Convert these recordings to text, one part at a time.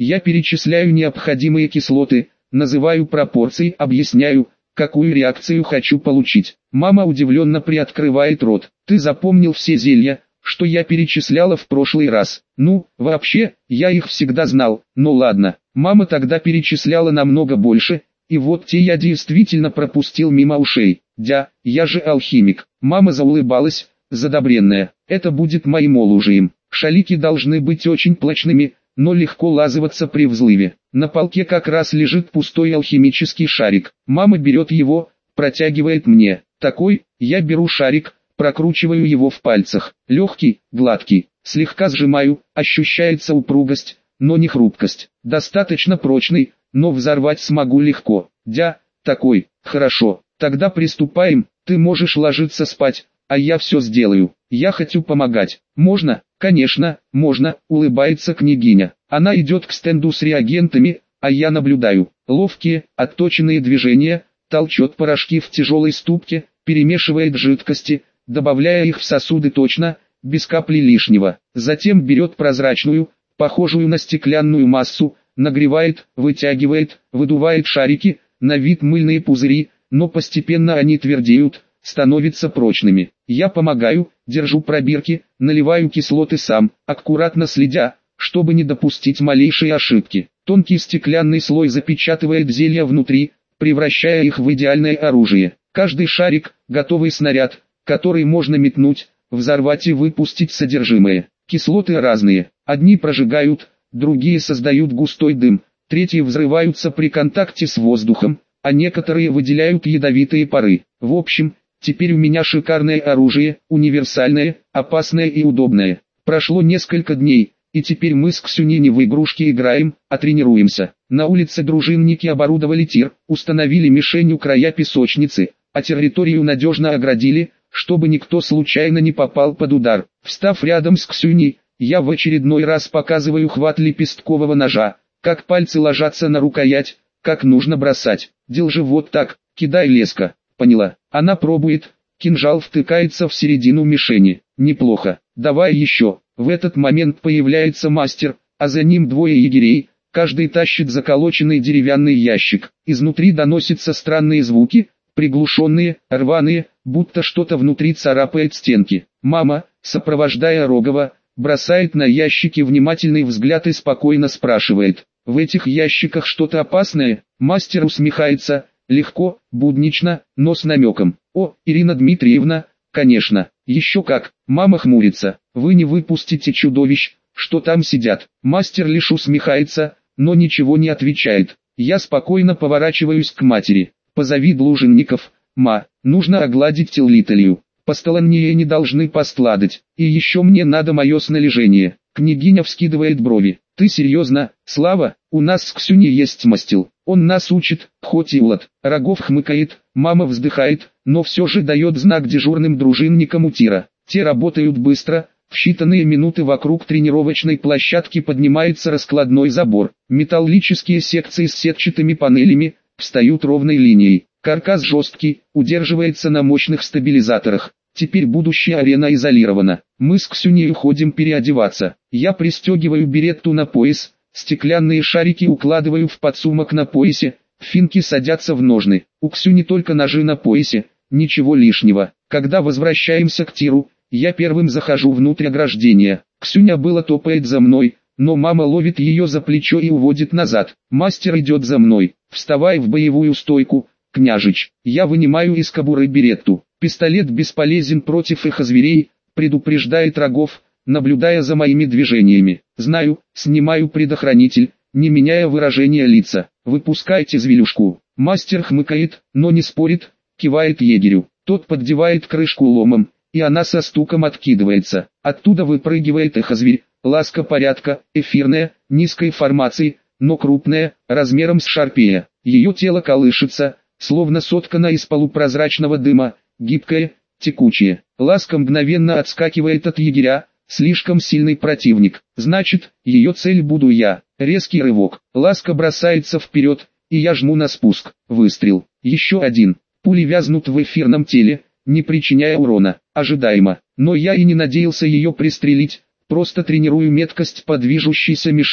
Я перечисляю необходимые кислоты, называю пропорции, объясняю, какую реакцию хочу получить. Мама удивленно приоткрывает рот. Ты запомнил все зелья, что я перечисляла в прошлый раз? Ну, вообще, я их всегда знал, но ладно. Мама тогда перечисляла намного больше, и вот те я действительно пропустил мимо ушей. Я же алхимик. Мама заулыбалась, задобренная. Это будет моим оружием. Шарики должны быть очень прочными, но легко лазываться при взрыве. На полке как раз лежит пустой алхимический шарик. Мама берет его, протягивает мне. Такой, я беру шарик, прокручиваю его в пальцах. Легкий, гладкий, слегка сжимаю, ощущается упругость, но не хрупкость. Достаточно прочный, но взорвать смогу легко. Такой, хорошо, тогда приступаем, ты можешь ложиться спать, а я все сделаю. Я хочу помогать. Можно? Конечно, можно, улыбается княгиня. Она идет к стенду с реагентами, а я наблюдаю. Ловкие, отточенные движения, толчет порошки в тяжелой ступке, перемешивает жидкости, добавляя их в сосуды точно, без капли лишнего. Затем берет прозрачную, похожую на стеклянную массу, нагревает, вытягивает, выдувает шарики, на вид мыльные пузыри, но постепенно они твердеют, становятся прочными. Я помогаю, держу пробирки, наливаю кислоты сам, аккуратно следя, чтобы не допустить малейшей ошибки. Тонкий стеклянный слой запечатывает зелья внутри, превращая их в идеальное оружие. Каждый шарик – готовый снаряд, который можно метнуть, взорвать и выпустить содержимое. Кислоты разные, одни прожигают, другие создают густой дым, третьи взрываются при контакте с воздухом, а некоторые выделяют ядовитые пары. В общем, теперь у меня шикарное оружие, универсальное, опасное и удобное. Прошло несколько дней, и теперь мы с Ксюней не в игрушки играем, а тренируемся. На улице дружинники оборудовали тир, установили мишень у края песочницы, а территорию надежно оградили, чтобы никто случайно не попал под удар. Встав рядом с Ксюней, я в очередной раз показываю хват лепесткового ножа, как пальцы ложатся на рукоять, как нужно бросать. Держи вот так, кидай леска. Поняла. Она пробует, кинжал втыкается в середину мишени. Неплохо. Давай еще. В этот момент появляется мастер, а за ним двое егерей, каждый тащит заколоченный деревянный ящик. Изнутри доносятся странные звуки, приглушенные, рваные, будто что-то внутри царапает стенки. Мама, сопровождая Рогова, бросает на ящики внимательный взгляд и спокойно спрашивает: «В этих ящиках что-то опасное?» Мастер усмехается, легко, буднично, но с намеком. «О, Ирина Дмитриевна, конечно, еще как». Мама хмурится: «Вы не выпустите чудовищ, что там сидят». Мастер лишь усмехается, но ничего не отвечает. Я спокойно поворачиваюсь к матери. «Позови дружинников, ма, нужно огладить теллиталию. Посторонние не должны пострадать, и еще мне надо мое снаряжение». Княгиня вскидывает брови. «Ты серьезно, Слава? У нас с Ксюней есть мастил. Он нас учит, хоть и улад». Рогов хмыкает, мама вздыхает, но все же дает знак дежурным дружинникам у тира. Те работают быстро, в считанные минуты вокруг тренировочной площадки поднимается раскладной забор. Металлические секции с сетчатыми панелями встают ровной линией. Каркас жесткий, удерживается на мощных стабилизаторах. Теперь будущая арена изолирована. Мы с Ксюней уходим переодеваться. Я пристегиваю беретту на пояс, стеклянные шарики укладываю в подсумок на поясе, финки садятся в ножны. У Ксюни только ножи на поясе, ничего лишнего. Когда возвращаемся к тиру, я первым захожу внутрь ограждения. Ксюня было топает за мной, но мама ловит ее за плечо и уводит назад. Мастер идет за мной. «Вставай в боевую стойку, княжич». Я вынимаю из кобуры беретту. «Пистолет бесполезен против эхозверей», предупреждает Рогов, наблюдая за моими движениями. «Знаю», снимаю предохранитель, не меняя выражения лица. «Выпускайте зверюшку». Мастер хмыкает, но не спорит, кивает егерю. Тот поддевает крышку ломом, и она со стуком откидывается. Оттуда выпрыгивает эхозверь, ласка порядка, эфирная, низкой формации, но крупная, размером с шарпея. Ее тело колышется, словно соткано из полупрозрачного дыма, гибкое, текучее. Ласка мгновенно отскакивает от егеря, слишком сильный противник. Значит, ее цель буду я. Резкий рывок. Ласка бросается вперед, и я жму на спуск. Выстрел. Еще один. Пули вязнут в эфирном теле, не причиняя урона. Ожидаемо. Но я и не надеялся ее пристрелить, просто тренирую меткость по движущейся мишени.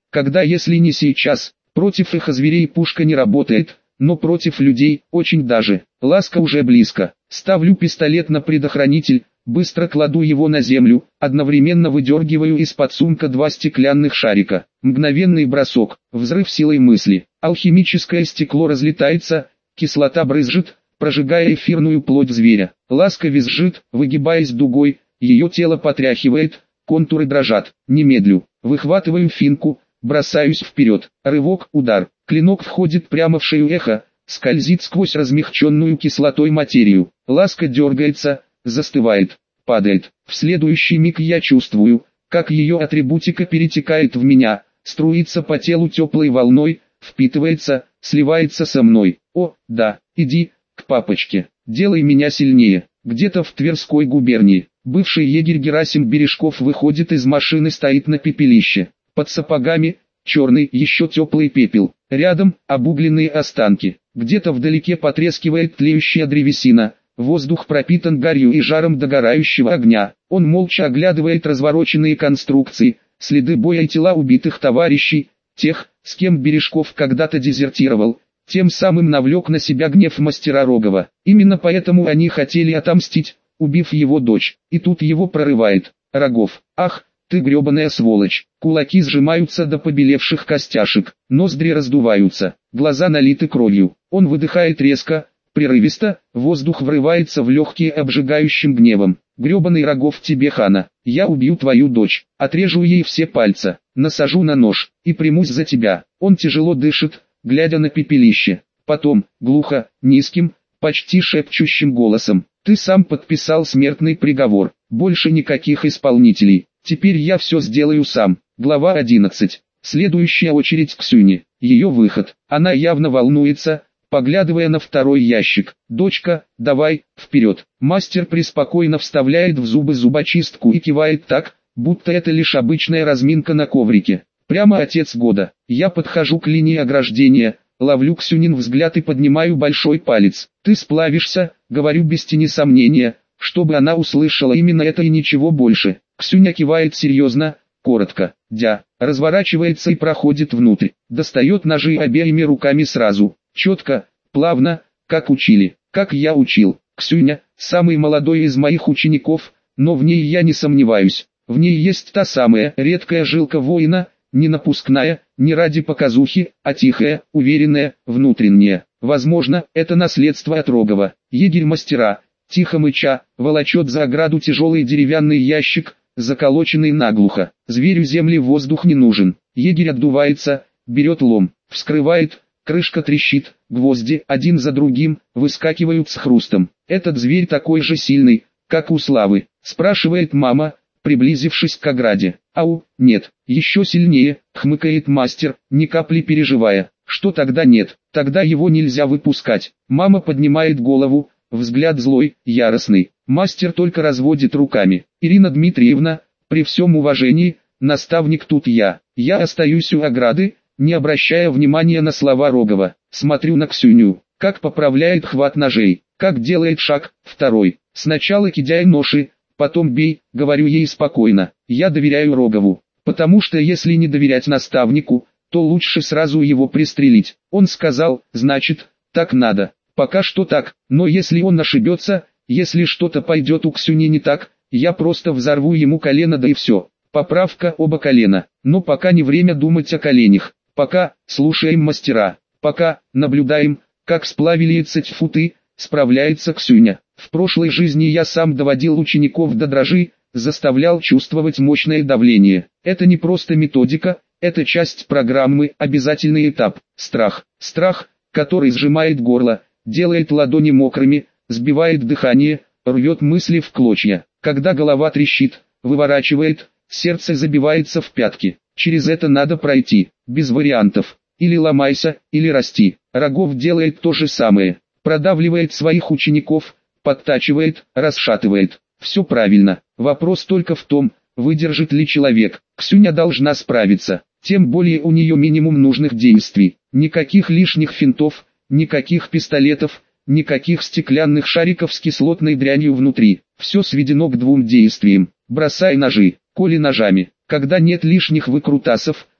Когда, если не сейчас, против зверей пушка не работает, но против людей очень даже. Ласка уже близко. Ставлю пистолет на предохранитель, быстро кладу его на землю, одновременно выдергиваю из-под сумка 2 стеклянных шарика. Мгновенный бросок, взрыв силой мысли. Алхимическое стекло разлетается, кислота брызжет, прожигая эфирную плоть зверя. Ласка визжит, выгибаясь дугой, ее тело потряхивает, контуры дрожат. Немедлю, выхватываю финку, бросаюсь вперед. Рывок, удар. Клинок входит прямо в шею эхо, скользит сквозь размягченную кислотой материю. Ласка дергается, застывает, падает. В следующий миг я чувствую, как ее атрибутика перетекает в меня, струится по телу теплой волной, впитывается, сливается со мной. О, да, иди к папочке, делай меня сильнее. Где-то в Тверской губернии, бывший егерь Герасим Бережков выходит из машины, стоит на пепелище. Под сапогами черный, еще теплый пепел. Рядом обугленные останки. Где-то вдалеке потрескивает тлеющая древесина. Воздух пропитан гарью и жаром догорающего огня. Он молча оглядывает развороченные конструкции, следы боя и тела убитых товарищей, тех, с кем Бережков когда-то дезертировал, тем самым навлек на себя гнев мастера Рогова. Именно поэтому они хотели отомстить, убив его дочь. И тут его прорывает. Рогов. Ах, ты гребаная сволочь. Кулаки сжимаются до побелевших костяшек, ноздри раздуваются, глаза налиты кровью. Он выдыхает резко, прерывисто, воздух врывается в легкие обжигающим гневом. Гребаный Рогов, тебе хана, я убью твою дочь, отрежу ей все пальцы, насажу на нож, и примусь за тебя. Он тяжело дышит, глядя на пепелище. Потом, глухо, низким, почти шепчущим голосом: ты сам подписал смертный приговор, больше никаких исполнителей. Теперь я все сделаю сам. Глава 11. Следующая очередь Ксюни. Ее выход. Она явно волнуется, поглядывая на второй ящик. Дочка, давай, вперед. Мастер преспокойно вставляет в зубы зубочистку и кивает так, будто это лишь обычная разминка на коврике. Прямо отец года. Я подхожу к линии ограждения, ловлю Ксюнин взгляд и поднимаю большой палец. Ты сплавишься, говорю без тени сомнения, чтобы она услышала именно это и ничего больше. Ксюня кивает серьезно, коротко. Дя, разворачивается и проходит внутрь. Достает ножи обеими руками сразу. Четко, плавно, как учили, как я учил. Ксюня, самый молодой из моих учеников, но в ней я не сомневаюсь. В ней есть та самая редкая жилка воина, не напускная, не ради показухи, а тихая, уверенная, внутренняя. Возможно, это наследство от Рогова. Егерь-мастера, тихо мыча, волочет за ограду тяжелый деревянный ящик, заколоченный наглухо. Зверю земли воздух не нужен. Егерь отдувается, берет лом, вскрывает, крышка трещит, гвозди один за другим выскакивают с хрустом. Этот зверь такой же сильный, как у Славы, спрашивает мама, приблизившись к ограде. Ау, нет, еще сильнее, хмыкает мастер, ни капли переживая. Что тогда нет? Тогда его нельзя выпускать. Мама поднимает голову, взгляд злой, яростный. Мастер только разводит руками. Ирина Дмитриевна, при всем уважении, наставник тут я. Я остаюсь у ограды, не обращая внимания на слова Рогова. Смотрю на Ксюню, как поправляет хват ножей, как делает шаг, второй. Сначала кидай ноши, потом бей, говорю ей спокойно. Я доверяю Рогову, потому что если не доверять наставнику, то лучше сразу его пристрелить. Он сказал, значит, так надо. Пока что так, но если он ошибется, если что-то пойдет у Ксюни не так, я просто взорву ему колено, да и все. Поправка: оба колена. Но пока не время думать о коленях. Пока слушаем мастера. Пока наблюдаем, как сплавили цитьфуты, справляется Ксюня. В прошлой жизни я сам доводил учеников до дрожи, заставлял чувствовать мощное давление. Это не просто методика, это часть программы, обязательный этап. Страх. Страх, который сжимает горло, делает ладони мокрыми, сбивает дыхание, рвет мысли в клочья. Когда голова трещит, выворачивает, сердце забивается в пятки. Через это надо пройти, без вариантов. Или ломайся, или расти. Рогов делает то же самое. Продавливает своих учеников, подтачивает, расшатывает. Все правильно. Вопрос только в том, выдержит ли человек. Ксюня должна справиться. Тем более у нее минимум нужных действий. Никаких лишних финтов, никаких пистолетов, никаких стеклянных шариков с кислотной дрянью внутри. Все сведено к двум действиям. Бросай ножи, коли ножами. Когда нет лишних выкрутасов,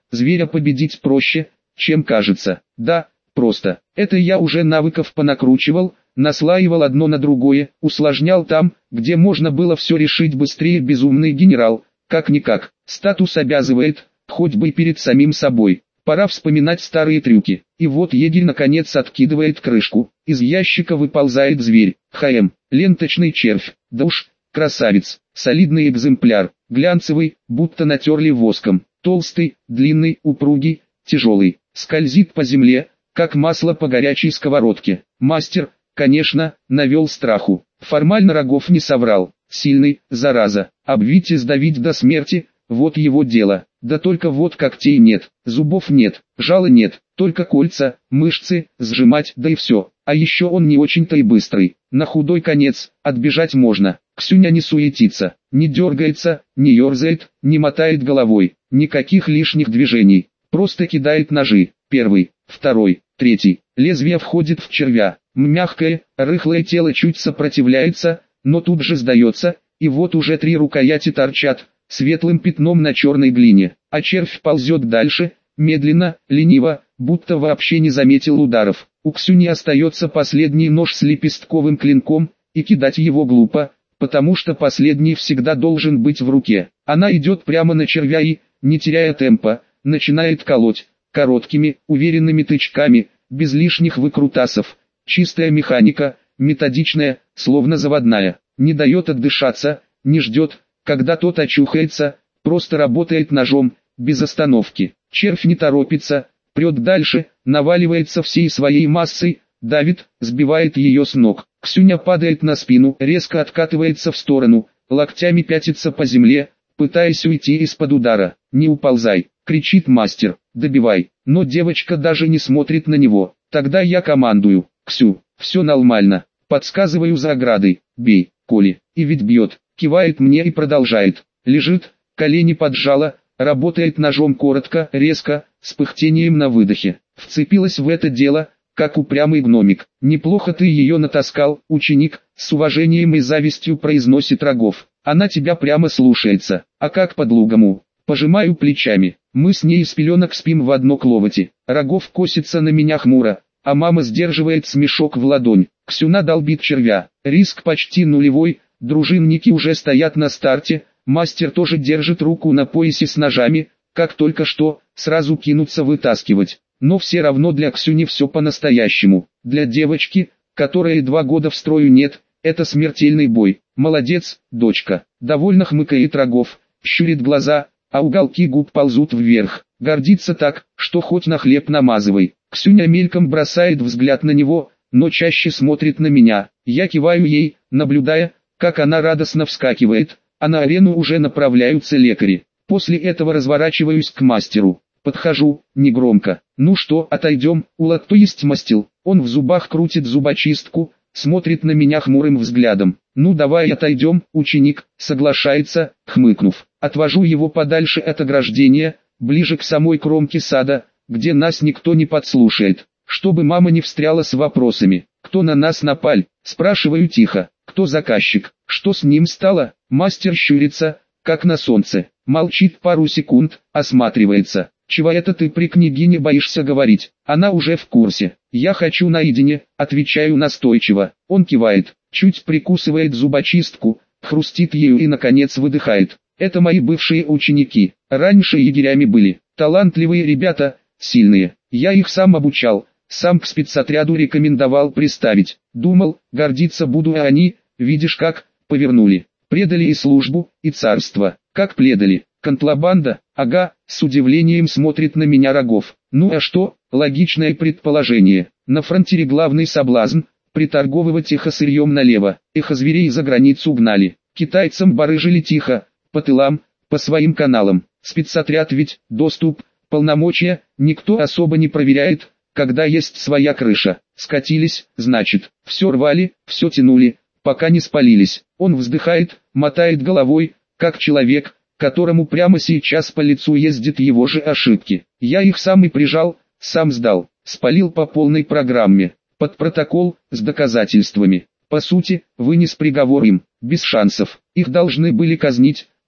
Зверя победить проще, чем кажется. Да, просто. Это я уже навыков понакручивал, наслаивал одно на другое, усложнял там, где можно было все решить быстрее. Безумный генерал, как-никак, статус обязывает, хоть бы перед самим собой. Пора вспоминать старые трюки. И вот егерь наконец откидывает крышку. Из ящика выползает зверь. ХМ. Ленточный червь. Да уж, красавец. Солидный экземпляр. Глянцевый, будто натерли воском. Толстый, длинный, упругий, тяжелый. Скользит по земле, как масло по горячей сковородке. Мастер, конечно, навел страху. Формально Рогов не соврал. Сильный, зараза. Обвить и сдавить до смерти, вот его дело. Да только вот когтей нет, зубов нет, жала нет, только кольца, мышцы, сжимать, да и все. А еще он не очень-то и быстрый. На худой конец, отбежать можно. Ксюня не суетится, не дергается, не ерзает, не мотает головой. Никаких лишних движений. Просто кидает ножи. Первый, второй, третий. Лезвие входит в червя. Мягкое, рыхлое тело чуть сопротивляется, но тут же сдается, и вот уже 3 рукояти торчат светлым пятном на черной глине, а червь ползет дальше, медленно, лениво, будто вообще не заметил ударов. У Ксюни остается последний нож с лепестковым клинком, и кидать его глупо, потому что последний всегда должен быть в руке. Она идет прямо на червя и, не теряя темпа, начинает колоть, короткими, уверенными тычками, без лишних выкрутасов. Чистая механика, методичная, словно заводная, не дает отдышаться, не ждет, когда тот очухается, просто работает ножом, без остановки. Червь не торопится, прет дальше, наваливается всей своей массой, давит, сбивает ее с ног. Ксюня падает на спину, резко откатывается в сторону, локтями пятится по земле, пытаясь уйти из-под удара. «Не уползай!» — кричит мастер, «добивай!» Но девочка даже не смотрит на него. Тогда я командую: «Ксю, все нормально!» Подсказываю за оградой: «Бей, Коли!» И ведь бьет. Кивает мне и продолжает. Лежит, колени поджала, работает ножом коротко, резко, с пыхтением на выдохе. Вцепилась в это дело, как упрямый гномик. «Неплохо ты ее натаскал, ученик», с уважением и завистью произносит Рогов. «Она тебя прямо слушается, а как по-другому?» Пожимаю плечами. Мы с ней с пеленок спим в одно кровати. Рогов косится на меня хмуро, а мама сдерживает смешок в ладонь. Ксюна долбит червя. Риск почти нулевой. Дружинники уже стоят на старте, мастер тоже держит руку на поясе с ножами, как только что, сразу кинутся вытаскивать. Но все равно для Ксюни все по-настоящему. Для девочки, которой 2 года в строю нет, это смертельный бой. «Молодец, дочка», — довольно хмыкает Рогов, щурит глаза, а уголки губ ползут вверх. Гордится так, что хоть на хлеб намазывай. Ксюня мельком бросает взгляд на него, но чаще смотрит на меня. Я киваю ей, наблюдая, как она радостно вскакивает, а на арену уже направляются лекари. После этого разворачиваюсь к мастеру. Подхожу, негромко. «Ну что, отойдем?» Улад, то есть мастил. Он в зубах крутит зубочистку, смотрит на меня хмурым взглядом. «Ну давай отойдем, ученик», соглашается, хмыкнув. Отвожу его подальше от ограждения, ближе к самой кромке сада, где нас никто не подслушает. Чтобы мама не встряла с вопросами. «Кто на нас напал?» Спрашиваю тихо. «Кто заказчик? Что с ним стало?» Мастер щурится, как на солнце. Молчит пару секунд, осматривается. «Чего это ты при княгине боишься говорить? Она уже в курсе». «Я хочу наедине», отвечаю настойчиво. Он кивает, чуть прикусывает зубочистку, хрустит ею и наконец выдыхает. «Это мои бывшие ученики. Раньше егерями были. Талантливые ребята, сильные. Я их сам обучал. Сам к спецотряду рекомендовал приставить. Думал, гордиться буду, а они, видишь как, повернули. Предали и службу, и царство. Как предали? Контрабанда? Ага», с удивлением смотрит на меня Рогов. «Ну а что, логичное предположение. На фронтире главный соблазн – приторговывать эхосырьем налево. Эхозверей за границу гнали. Китайцам барыжили тихо, по тылам, по своим каналам. Спецотряд ведь, доступ, полномочия, никто особо не проверяет, когда есть своя крыша. Скатились, значит, все рвали, все тянули, пока не спалились». Он вздыхает, мотает головой, как человек, которому прямо сейчас по лицу ездят его же ошибки. «Я их сам и прижал, сам сдал, спалил по полной программе, под протокол, с доказательствами. По сути, вынес приговор им, без шансов. Их должны были казнить, но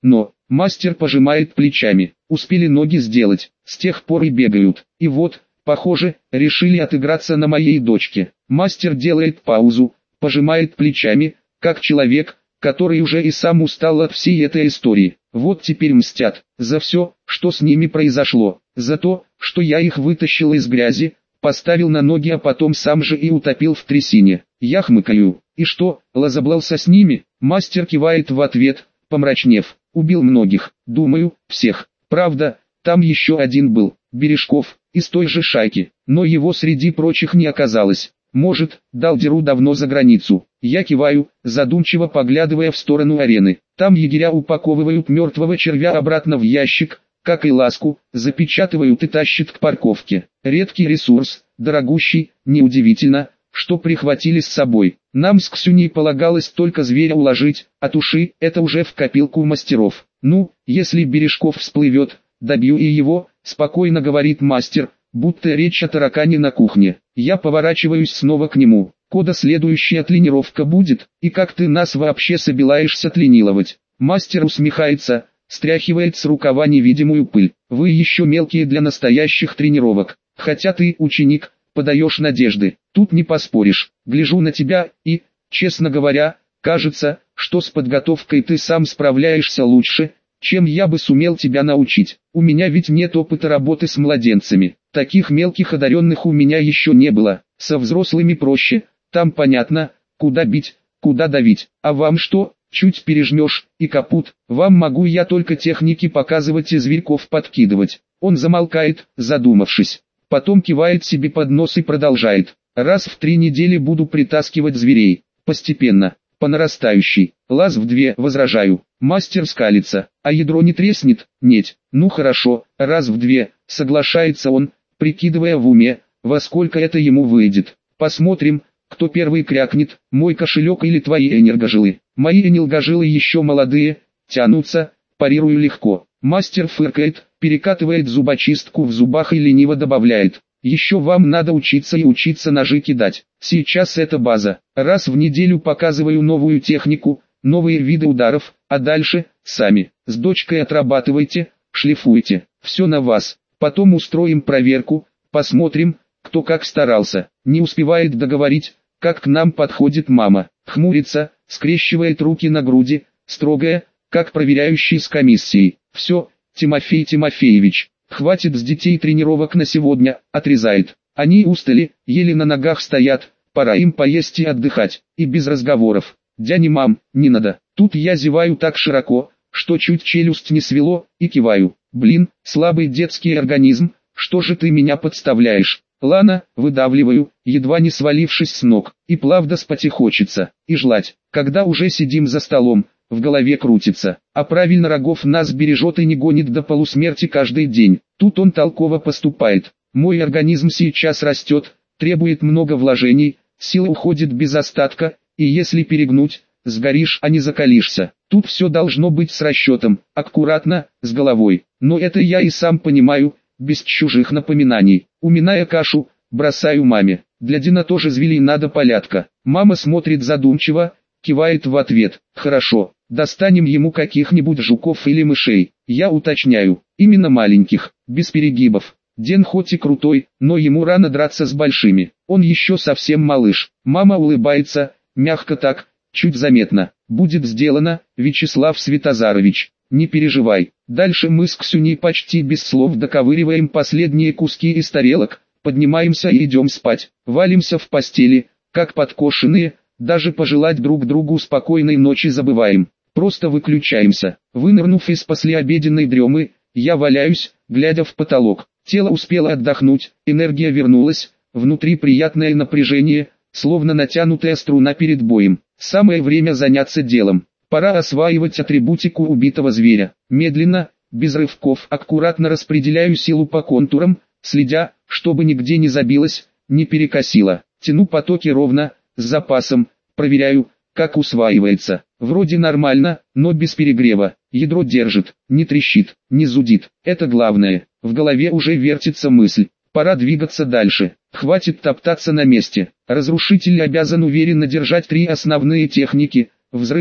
Мастер пожимает плечами. Успели ноги сделать, с тех пор и бегают. И вот, похоже, решили отыграться на моей дочке. Мастер делает паузу, пожимает плечами, как человек, который уже и сам устал от всей этой истории. Вот теперь мстят, за все, что с ними произошло, за то, что я их вытащил из грязи, поставил на ноги, а потом сам же и утопил в трясине. Я хмыкаю. И что, разобрался с ними? Мастер кивает в ответ, помрачнев. Убил многих, думаю, всех. Правда, там еще один был, Бережков, из той же шайки, но его среди прочих не оказалось. Может, дал дёру давно за границу. Я киваю, задумчиво поглядывая в сторону арены. Там егеря упаковывают мертвого червя обратно в ящик, как и ласку, запечатывают и тащат к парковке. Редкий ресурс, дорогущий, неудивительно, что прихватили с собой. Нам с Ксюней полагалось только зверя уложить, а туши – это уже в копилку мастеров. Ну, если Бережков всплывет, добью и его, спокойно говорит мастер, будто речь о таракане на кухне. Я поворачиваюсь снова к нему. Кода следующая тренировка будет, и как ты нас вообще собираешься тренировать? Мастер усмехается, стряхивает с рукава невидимую пыль. Вы еще мелкие для настоящих тренировок, хотя ты, ученик, подаешь надежды. Тут не поспоришь. Гляжу на тебя и, честно говоря, кажется, что с подготовкой ты сам справляешься лучше, чем я бы сумел тебя научить. У меня ведь нет опыта работы с младенцами. Таких мелких одаренных у меня еще не было. Со взрослыми проще, там понятно, куда бить, куда давить. А вам что, чуть пережмешь, и капут. Вам могу я только техники показывать и зверьков подкидывать. Он замолкает, задумавшись. Потом кивает себе под нос и продолжает. Раз в 3 недели буду притаскивать зверей. Постепенно, по нарастающей. Раз в 2, возражаю. Мастер скалится. А ядро не треснет? Нет. Ну хорошо, раз в 2, соглашается он, прикидывая в уме, во сколько это ему выйдет. Посмотрим, кто первый крякнет, мой кошелек или твои энергожилы. Мои энергожилы еще молодые, тянутся, парирую легко. Мастер фыркает, перекатывает зубочистку в зубах и лениво добавляет. Еще вам надо учиться и учиться ножи кидать. Сейчас это база. Раз в неделю показываю новую технику, новые виды ударов, а дальше, сами, с дочкой отрабатывайте, шлифуйте. Все на вас. Потом устроим проверку, посмотрим, кто как старался. Не успевает договорить, как к нам подходит мама. Хмурится, скрещивает руки на груди, строгая, как проверяющий с комиссией. Все, Тимофей Тимофеевич, хватит с детей тренировок на сегодня, отрезает. Они устали, еле на ногах стоят, пора им поесть и отдыхать, и без разговоров. Дяня мам, не надо. Тут я зеваю так широко, что чуть челюсть не свело, и киваю. Блин, слабый детский организм, что же ты меня подставляешь? Лана, выдавливаю, едва не свалившись с ног, и плавно спать хочется, и жлать. Когда уже сидим за столом, в голове крутится, а правильно Рогов нас бережет и не гонит до полусмерти каждый день. Тут он толково поступает. Мой организм сейчас растет, требует много вложений, сила уходит без остатка, и если перегнуть, сгоришь, а не закалишься. Тут все должно быть с расчетом, аккуратно, с головой. Но это я и сам понимаю, без чужих напоминаний. Уминая кашу, бросаю маме. Для Дина тоже звели надо полятка. Мама смотрит задумчиво, кивает в ответ. Хорошо, достанем ему каких-нибудь жуков или мышей. Я уточняю, именно маленьких, без перегибов. Ден хоть и крутой, но ему рано драться с большими. Он еще совсем малыш. Мама улыбается, мягко так, чуть заметно. Будет сделано, Вячеслав Светозарович. Не переживай. Дальше мы с Ксюней почти без слов доковыриваем последние куски из тарелок, поднимаемся и идем спать. Валимся в постели, как подкошенные, даже пожелать друг другу спокойной ночи забываем. Просто выключаемся. Вынырнув из послеобеденной дремы, я валяюсь, глядя в потолок. Тело успело отдохнуть, энергия вернулась, внутри приятное напряжение, словно натянутая струна перед боем. Самое время заняться делом. Пора осваивать атрибутику убитого зверя. Медленно, без рывков, аккуратно распределяю силу по контурам, следя, чтобы нигде не забилось, не перекосило. Тяну потоки ровно, с запасом, проверяю, как усваивается. Вроде нормально, но без перегрева. Ядро держит, не трещит, не зудит. Это главное. В голове уже вертится мысль. Пора двигаться дальше. Хватит топтаться на месте. Разрушитель обязан уверенно держать 3 основные техники: взрывы,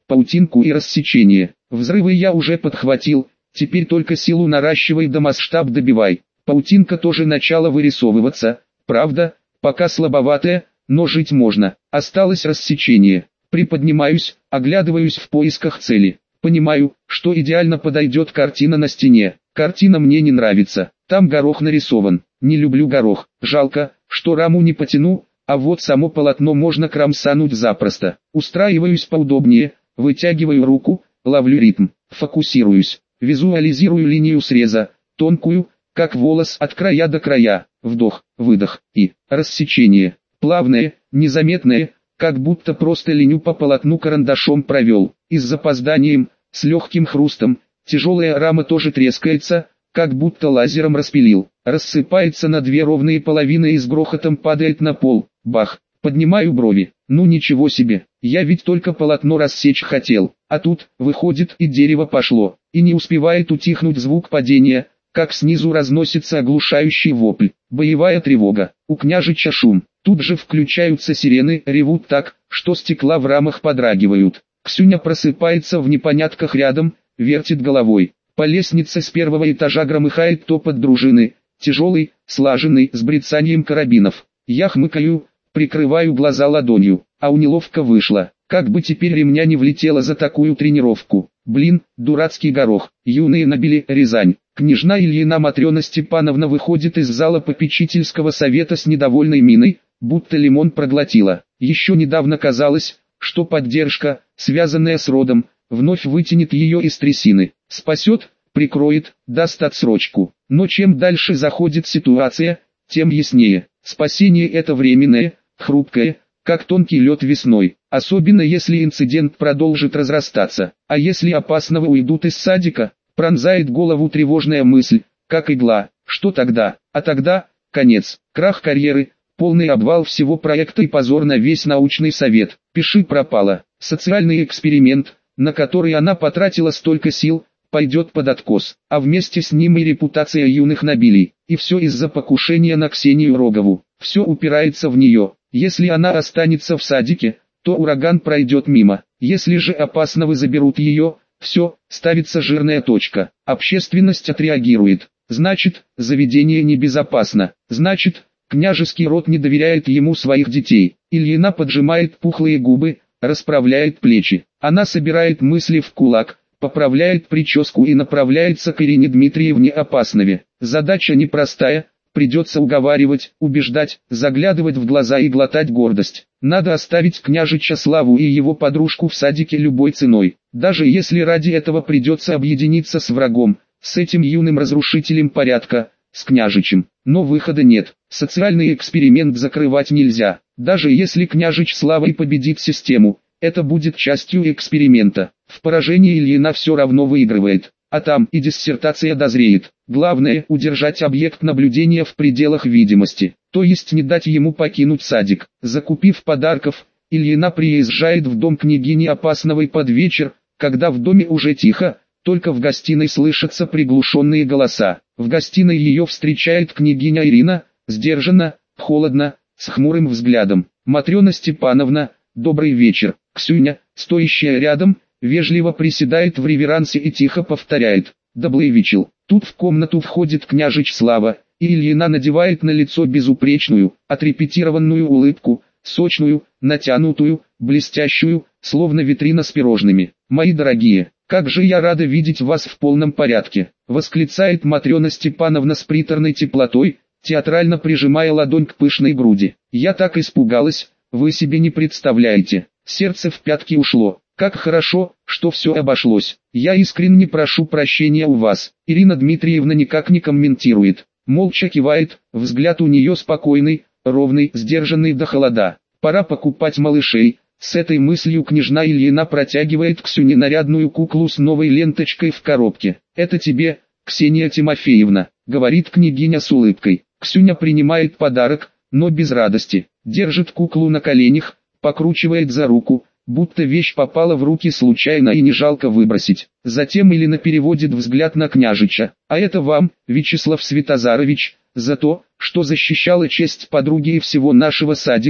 паутинку и рассечение. Взрывы я уже подхватил, теперь только силу наращивай да масштаб добивай. Паутинка тоже начала вырисовываться, правда, пока слабоватая, но жить можно. Осталось рассечение. Приподнимаюсь, оглядываюсь в поисках цели. Понимаю, что идеально подойдет картина на стене. Картина мне не нравится, там горох нарисован. Не люблю горох, жалко, что раму не потяну, а вот само полотно можно кромсануть запросто. Устраиваюсь поудобнее, вытягиваю руку, ловлю ритм, фокусируюсь, визуализирую линию среза, тонкую, как волос от края до края, вдох, выдох и рассечение. Плавное, незаметное, как будто просто линию по полотну карандашом провел. И с запозданием, с легким хрустом, тяжелая рама тоже трескается, как будто лазером распилил. Рассыпается на две ровные половины и с грохотом падает на пол. Бах! Поднимаю брови. Ну ничего себе, я ведь только полотно рассечь хотел. А тут, выходит, и дерево пошло. И не успевает утихнуть звук падения, как снизу разносится оглушающий вопль. Боевая тревога. У княжича шум. Тут же включаются сирены, ревут так, что стекла в рамах подрагивают. Ксюня просыпается в непонятках рядом, вертит головой. По лестнице с первого этажа громыхает топот дружины, тяжелый, слаженный, с брецанием карабинов. Я хмыкаю, прикрываю глаза ладонью, а у неловко вышло. Как бы теперь ремня не влетело за такую тренировку. Блин, дурацкий горох. Юные набили Рязань. Княжна Ильина Матрена Степановна выходит из зала попечительского совета с недовольной миной, будто лимон проглотила. Еще недавно казалось, что поддержка, связанная с родом, вновь вытянет ее из трясины, спасет, прикроет, даст отсрочку. Но чем дальше заходит ситуация, тем яснее. Спасение это временное, хрупкое, как тонкий лед весной, особенно если инцидент продолжит разрастаться. А если опасного уйдут из садика, пронзает голову тревожная мысль, как игла. Что тогда? А тогда, конец, крах карьеры, полный обвал всего проекта и позор на весь научный совет. Пиши пропало. Социальный эксперимент, на который она потратила столько сил, пойдет под откос, а вместе с ним и репутация юных нобелей. И все из-за покушения на Ксению Рогову. Все упирается в нее. Если она останется в садике, то ураган пройдет мимо. Если же опасного заберут ее, все, ставится жирная точка. Общественность отреагирует. Значит, заведение небезопасно. Значит, княжеский род не доверяет ему своих детей. Ильина поджимает пухлые губы, расправляет плечи. Она собирает мысли в кулак, поправляет прическу и направляется к Ирине Дмитриевне Опаснове. Задача непростая, придется уговаривать, убеждать, заглядывать в глаза и глотать гордость. Надо оставить княжича Славу и его подружку в садике любой ценой, даже если ради этого придется объединиться с врагом, с этим юным разрушителем порядка, с княжичем. Но выхода нет, социальный эксперимент закрывать нельзя. Даже если княжич Слава и победит систему, это будет частью эксперимента. В поражении Ильина все равно выигрывает, а там и диссертация дозреет. Главное удержать объект наблюдения в пределах видимости, то есть не дать ему покинуть садик. Закупив подарков, Ильина приезжает в дом княгини Опасновой под вечер, когда в доме уже тихо, только в гостиной слышатся приглушенные голоса. В гостиной ее встречает княгиня Ирина, сдержанно, холодно, с хмурым взглядом. Матрена Степановна, добрый вечер. Ксюня, стоящая рядом, вежливо приседает в реверансе и тихо повторяет: «Добрый вечер». Тут в комнату входит княжич Слава, и Ильина надевает на лицо безупречную, отрепетированную улыбку, сочную, натянутую, блестящую, словно витрина с пирожными. «Мои дорогие, как же я рада видеть вас в полном порядке», восклицает Матрена Степановна с приторной теплотой, театрально прижимая ладонь к пышной груди. «Я так испугалась, вы себе не представляете, сердце в пятки ушло. Как хорошо, что все обошлось. Я искренне прошу прощения у вас». Ирина Дмитриевна никак не комментирует, молча кивает, взгляд у нее спокойный, ровный, сдержанный до холода. Пора покупать малышей. С этой мыслью княжна Ильина протягивает Ксюне нарядную куклу с новой ленточкой в коробке. «Это тебе, Ксения Тимофеевна», — говорит княгиня с улыбкой. Ксюня принимает подарок, но без радости. Держит куклу на коленях, покручивает за руку, будто вещь попала в руки случайно и не жалко выбросить. Затем Ильина переводит взгляд на княжича. «А это вам, Вячеслав Святозарович, за то, что защищала честь подруги и всего нашего садика»,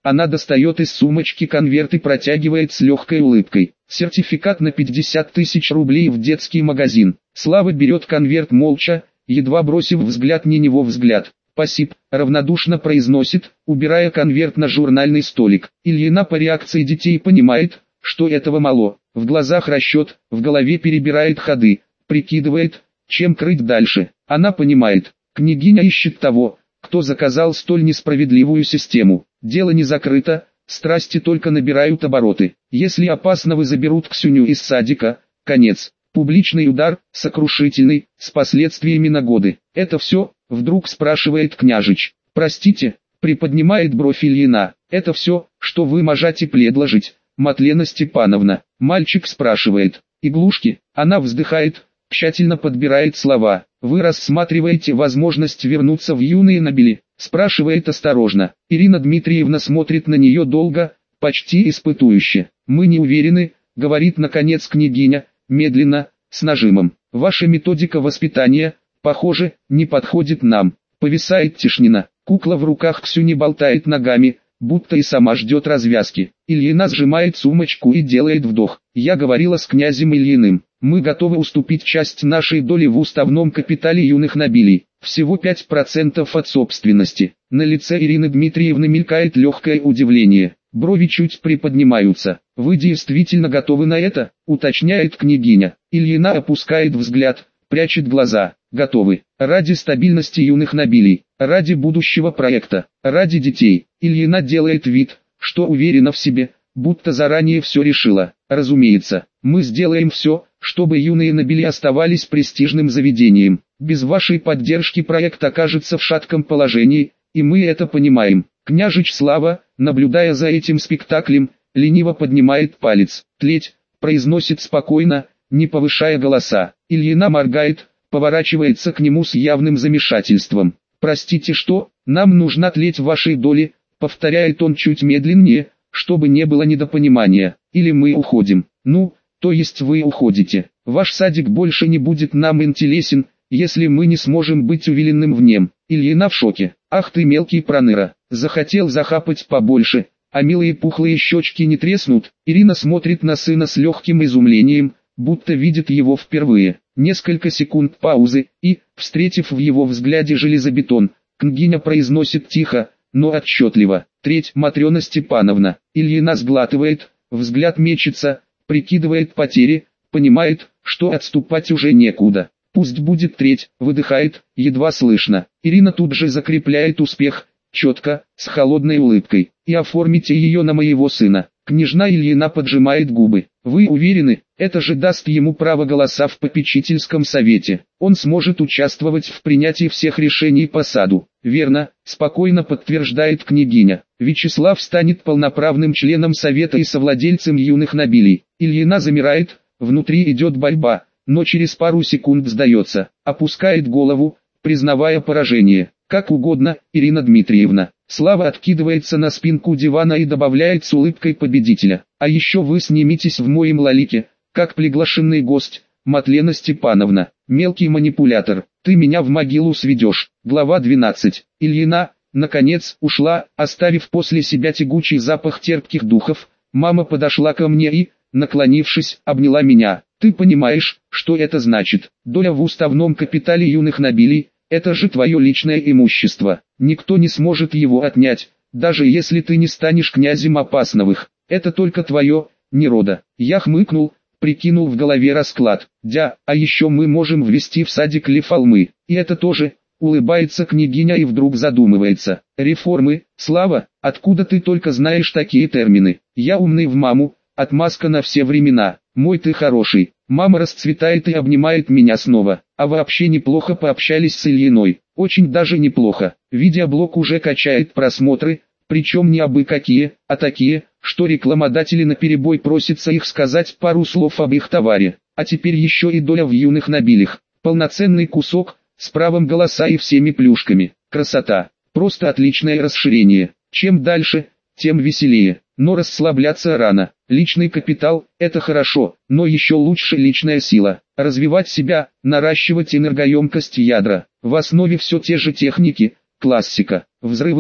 Она достает из сумочки конверт и протягивает с легкой улыбкой. Сертификат на 50 тысяч рублей в детский магазин. Слава берет конверт молча, едва бросив взгляд на него взгляд. «Спасибо», равнодушно произносит, убирая конверт на журнальный столик. Ильина по реакции детей понимает, что этого мало. В глазах расчет, в голове перебирает ходы, прикидывает, чем крыть дальше. Она понимает, княгиня ищет того, кто заказал столь несправедливую систему. Дело не закрыто, страсти только набирают обороты. Если опасно вы заберут Ксюню из садика, конец. Публичный удар, сокрушительный, с последствиями на годы. Это все, вдруг спрашивает княжич. Простите, приподнимает бровь Ильина. Это все, что вы можете предложить, Матлена Степановна. Мальчик спрашивает. Иглушки, она вздыхает, тщательно подбирает слова. Вы рассматриваете возможность вернуться в юные Набили? Спрашивает осторожно. Ирина Дмитриевна смотрит на нее долго, почти испытующе. Мы не уверены, говорит наконец княгиня, медленно, с нажимом. Ваша методика воспитания, похоже, не подходит нам. Повисает тишина. Кукла в руках Ксюни болтает ногами, будто и сама ждет развязки. Ильина сжимает сумочку и делает вдох. Я говорила с князем Ильиным. Мы готовы уступить часть нашей доли в уставном капитале юных Набилей. Всего 5% от собственности. На лице Ирины Дмитриевны мелькает легкое удивление. Брови чуть приподнимаются. «Вы действительно готовы на это?» – уточняет княгиня. Ильина опускает взгляд, прячет глаза. «Готовы. Ради стабильности юных Набилей, ради будущего проекта, ради детей». Ильина делает вид, что уверена в себе, будто заранее все решила. «Разумеется, мы сделаем все, чтобы юные Набили оставались престижным заведением. Без вашей поддержки проект окажется в шатком положении, и мы это понимаем». Княжич Слава, наблюдая за этим спектаклем, лениво поднимает палец. «Тлеть», произносит спокойно, не повышая голоса. Ильина моргает, поворачивается к нему с явным замешательством. «Простите, что? Нам нужна тлеть вашей доли», повторяет он чуть медленнее, чтобы не было недопонимания. «Или мы уходим». «Ну, то есть вы уходите. Ваш садик больше не будет нам интересен, если мы не сможем быть уверенным в нем». Ильина в шоке. «Ах ты мелкий проныра, захотел захапать побольше, а милые пухлые щечки не треснут». Ирина смотрит на сына с легким изумлением, будто видит его впервые. Несколько секунд паузы, и, встретив в его взгляде железобетон, княгиня произносит тихо, но отчетливо. «Треть, Матрена Степановна». Ильина сглатывает, взгляд мечется, прикидывает потери, понимает, что отступать уже некуда. «Пусть будет треть», выдыхает, едва слышно. Ирина тут же закрепляет успех, четко, с холодной улыбкой. «И оформите ее на моего сына». Княжна Ильина поджимает губы. «Вы уверены, это же даст ему право голоса в попечительском совете. Он сможет участвовать в принятии всех решений по саду». «Верно», спокойно подтверждает княгиня. «Вячеслав станет полноправным членом совета и совладельцем юных Набилей». Ильина замирает, внутри идет борьба, но через пару секунд сдается, опускает голову, признавая поражение. «Как угодно, Ирина Дмитриевна». Слава откидывается на спинку дивана и добавляет с улыбкой победителя. «А еще вы сниметесь в моем лалике, как приглашенный гость, Матлена Степановна. Мелкий манипулятор, ты меня в могилу сведешь». Глава 12. Ильина, наконец, ушла, оставив после себя тягучий запах терпких духов. Мама подошла ко мне и, наклонившись, обняла меня. «Ты понимаешь, что это значит? Доля в уставном капитале юных Набилей. Это же твое личное имущество. Никто не сможет его отнять, даже если ты не станешь князем Опасновых. Это только твое, не рода». Я хмыкнул, прикинул в голове расклад. А еще мы можем ввести в садик Лефалмы. И это тоже, улыбается княгиня и вдруг задумывается. «Реформы, Слава, откуда ты только знаешь такие термины?» «Я умный в маму, отмазка на все времена. Мой ты хороший». Мама расцветает и обнимает меня снова. «А вообще неплохо пообщались с Ильиной. Очень даже неплохо. Видеоблог уже качает просмотры, причем не абы какие, а такие, что рекламодатели наперебой просятся их сказать пару слов об их товаре. А теперь еще и доля в юных Набилях. Полноценный кусок, с правом голоса и всеми плюшками. Красота. Просто отличное расширение. Чем дальше, тем веселее. Но расслабляться рано. Личный капитал – это хорошо, но еще лучше личная сила. Развивать себя, наращивать энергоемкость ядра. В основе все те же техники, классика. Взрывы,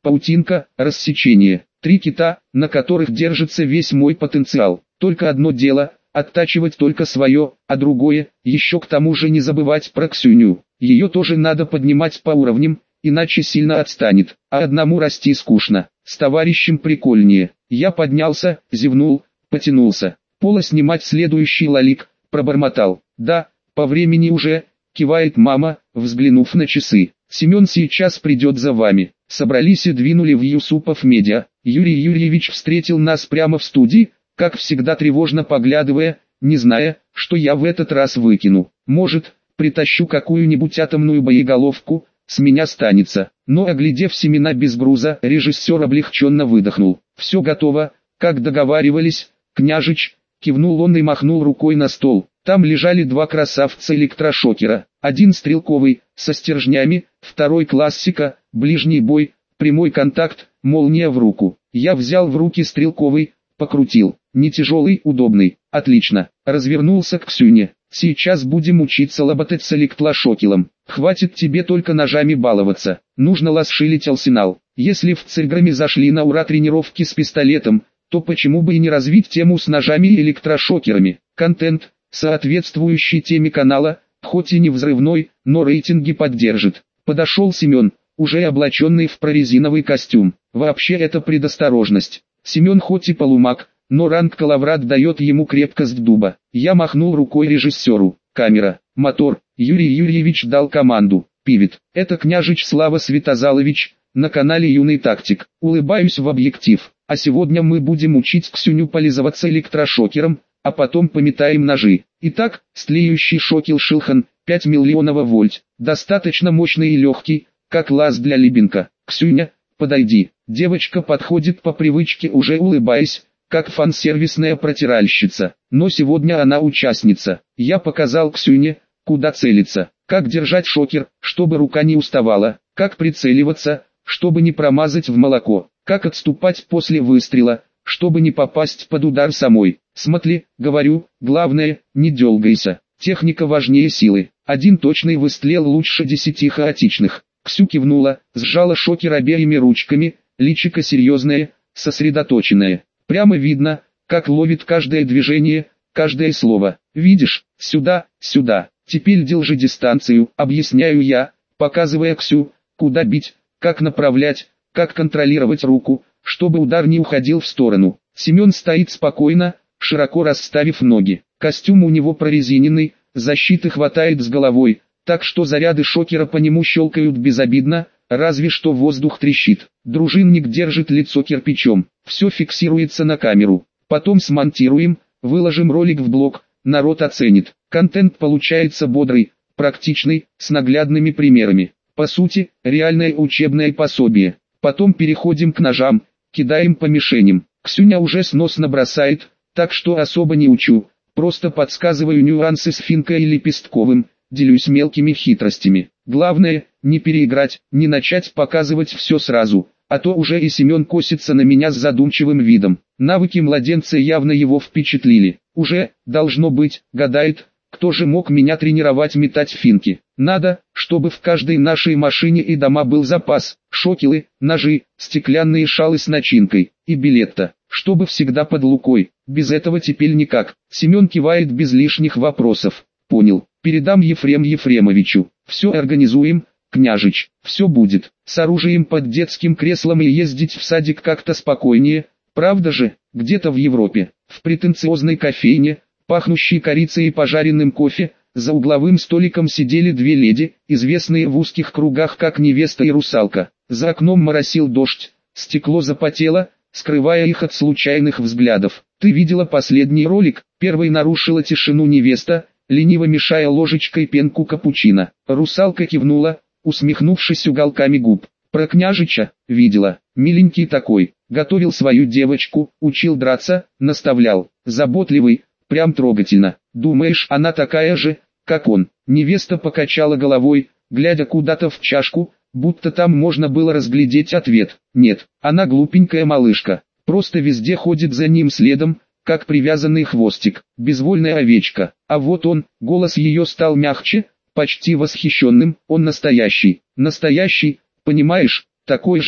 паутинка, рассечение. 3 кита, на которых держится весь мой потенциал. Только одно дело – оттачивать только свое, а другое – еще к тому же не забывать про Ксюню. Ее тоже надо поднимать по уровням, иначе сильно отстанет, а одному расти скучно, с товарищем прикольнее. Я поднялся, зевнул, потянулся. Пола снимать следующий лолик, пробормотал. Да, по времени уже, кивает мама, взглянув на часы. Семен сейчас придет за вами. Собрались и двинули в Юсупов Медиа. Юрий Юрьевич встретил нас прямо в студии, как всегда тревожно поглядывая, не зная, что я в этот раз выкину. Может, притащу какую-нибудь атомную боеголовку, с меня станется. Но оглядев семена без груза, режиссер облегченно выдохнул. Все готово, как договаривались, княжич, кивнул он и махнул рукой на стол. Там лежали 2 красавца электрошокера. Один стрелковый, со стержнями, второй классика, ближний бой, прямой контакт, молния в руку. Я взял в руки стрелковый, покрутил. Не тяжелый, удобный. Отлично. Развернулся к Ксюне. Сейчас будем учиться работать с электрошокером. Хватит тебе только ножами баловаться. Нужно расширить арсенал. Если в Цельграме зашли на ура тренировки с пистолетом, то почему бы и не развить тему с ножами и электрошокерами? Контент, соответствующий теме канала, хоть и не взрывной, но рейтинги поддержит. Подошел Семен, уже облаченный в прорезиновый костюм. Вообще это предосторожность. Семен хоть и полумаг, но ранг Калаврат дает ему крепкость дуба. Я махнул рукой режиссеру. Камера, мотор. Юрий Юрьевич дал команду. Пивет. Это княжич Слава Святозалович, на канале Юный Тактик. Улыбаюсь в объектив. А сегодня мы будем учить Ксюню пользоваться электрошокером, а потом пометаем ножи. Итак, стлеющий шокер Шилхан, 5 миллионов вольт. Достаточно мощный и легкий, как лаз для лебенка. Ксюня, подойди. Девочка подходит по привычке, уже улыбаясь, как фан-сервисная протиральщица. Но сегодня она участница. Я показал Ксюне, куда целиться, как держать шокер, чтобы рука не уставала, как прицеливаться, чтобы не промазать в молоко, как отступать после выстрела, чтобы не попасть под удар самой. Смотри, говорю, главное, не дергайся. Техника важнее силы. Один точный выстрел лучше 10 хаотичных. Ксю кивнула, сжала шокер обеими ручками, личико серьезное, сосредоточенное. Прямо видно, как ловит каждое движение, каждое слово. Видишь, сюда, сюда. Теперь держи дистанцию, объясняю я, показывая Ксю, куда бить, как направлять, как контролировать руку, чтобы удар не уходил в сторону. Семен стоит спокойно, широко расставив ноги. Костюм у него прорезиненный, защиты хватает с головой, так что заряды шокера по нему щелкают безобидно, разве что воздух трещит. Дружинник держит лицо кирпичом. Все фиксируется на камеру. Потом смонтируем, выложим ролик в блог, народ оценит. Контент получается бодрый, практичный, с наглядными примерами. По сути, реальное учебное пособие. Потом переходим к ножам, кидаем по мишеням. Ксюня уже сносно бросает, так что особо не учу. Просто подсказываю нюансы с финкой и лепестковым, делюсь мелкими хитростями. Главное, не переиграть, не начать показывать все сразу, а то уже и Семен косится на меня с задумчивым видом. Навыки младенца явно его впечатлили. Уже, должно быть, гадает, кто же мог меня тренировать метать финки. Надо, чтобы в каждой нашей машине и дома был запас, шокеры, ножи, стеклянные шалы с начинкой, и билетта, чтобы всегда под лукой. Без этого теперь никак. Семен кивает без лишних вопросов. Понял, передам Ефрему Ефремовичу. Все организуем, княжич, все будет. С оружием под детским креслом и ездить в садик как-то спокойнее. Правда же, где-то в Европе, в претенциозной кофейне, пахнущей корицей и пожаренным кофе, за угловым столиком сидели 2 леди, известные в узких кругах как невеста и русалка. За окном моросил дождь, стекло запотело, скрывая их от случайных взглядов. «Ты видела последний ролик?» Первой нарушила тишину невеста, лениво мешая ложечкой пенку капучино. Русалка кивнула, усмехнувшись уголками губ. «Про княжича, видела, миленький такой, готовил свою девочку, учил драться, наставлял, заботливый, прям трогательно. Думаешь, она такая же, как он?» Невеста покачала головой, глядя куда-то в чашку, будто там можно было разглядеть ответ. «Нет, она глупенькая малышка, просто везде ходит за ним следом, как привязанный хвостик, безвольная овечка. А вот он», голос ее стал мягче, почти восхищенным, «он настоящий, настоящий, понимаешь, такой же,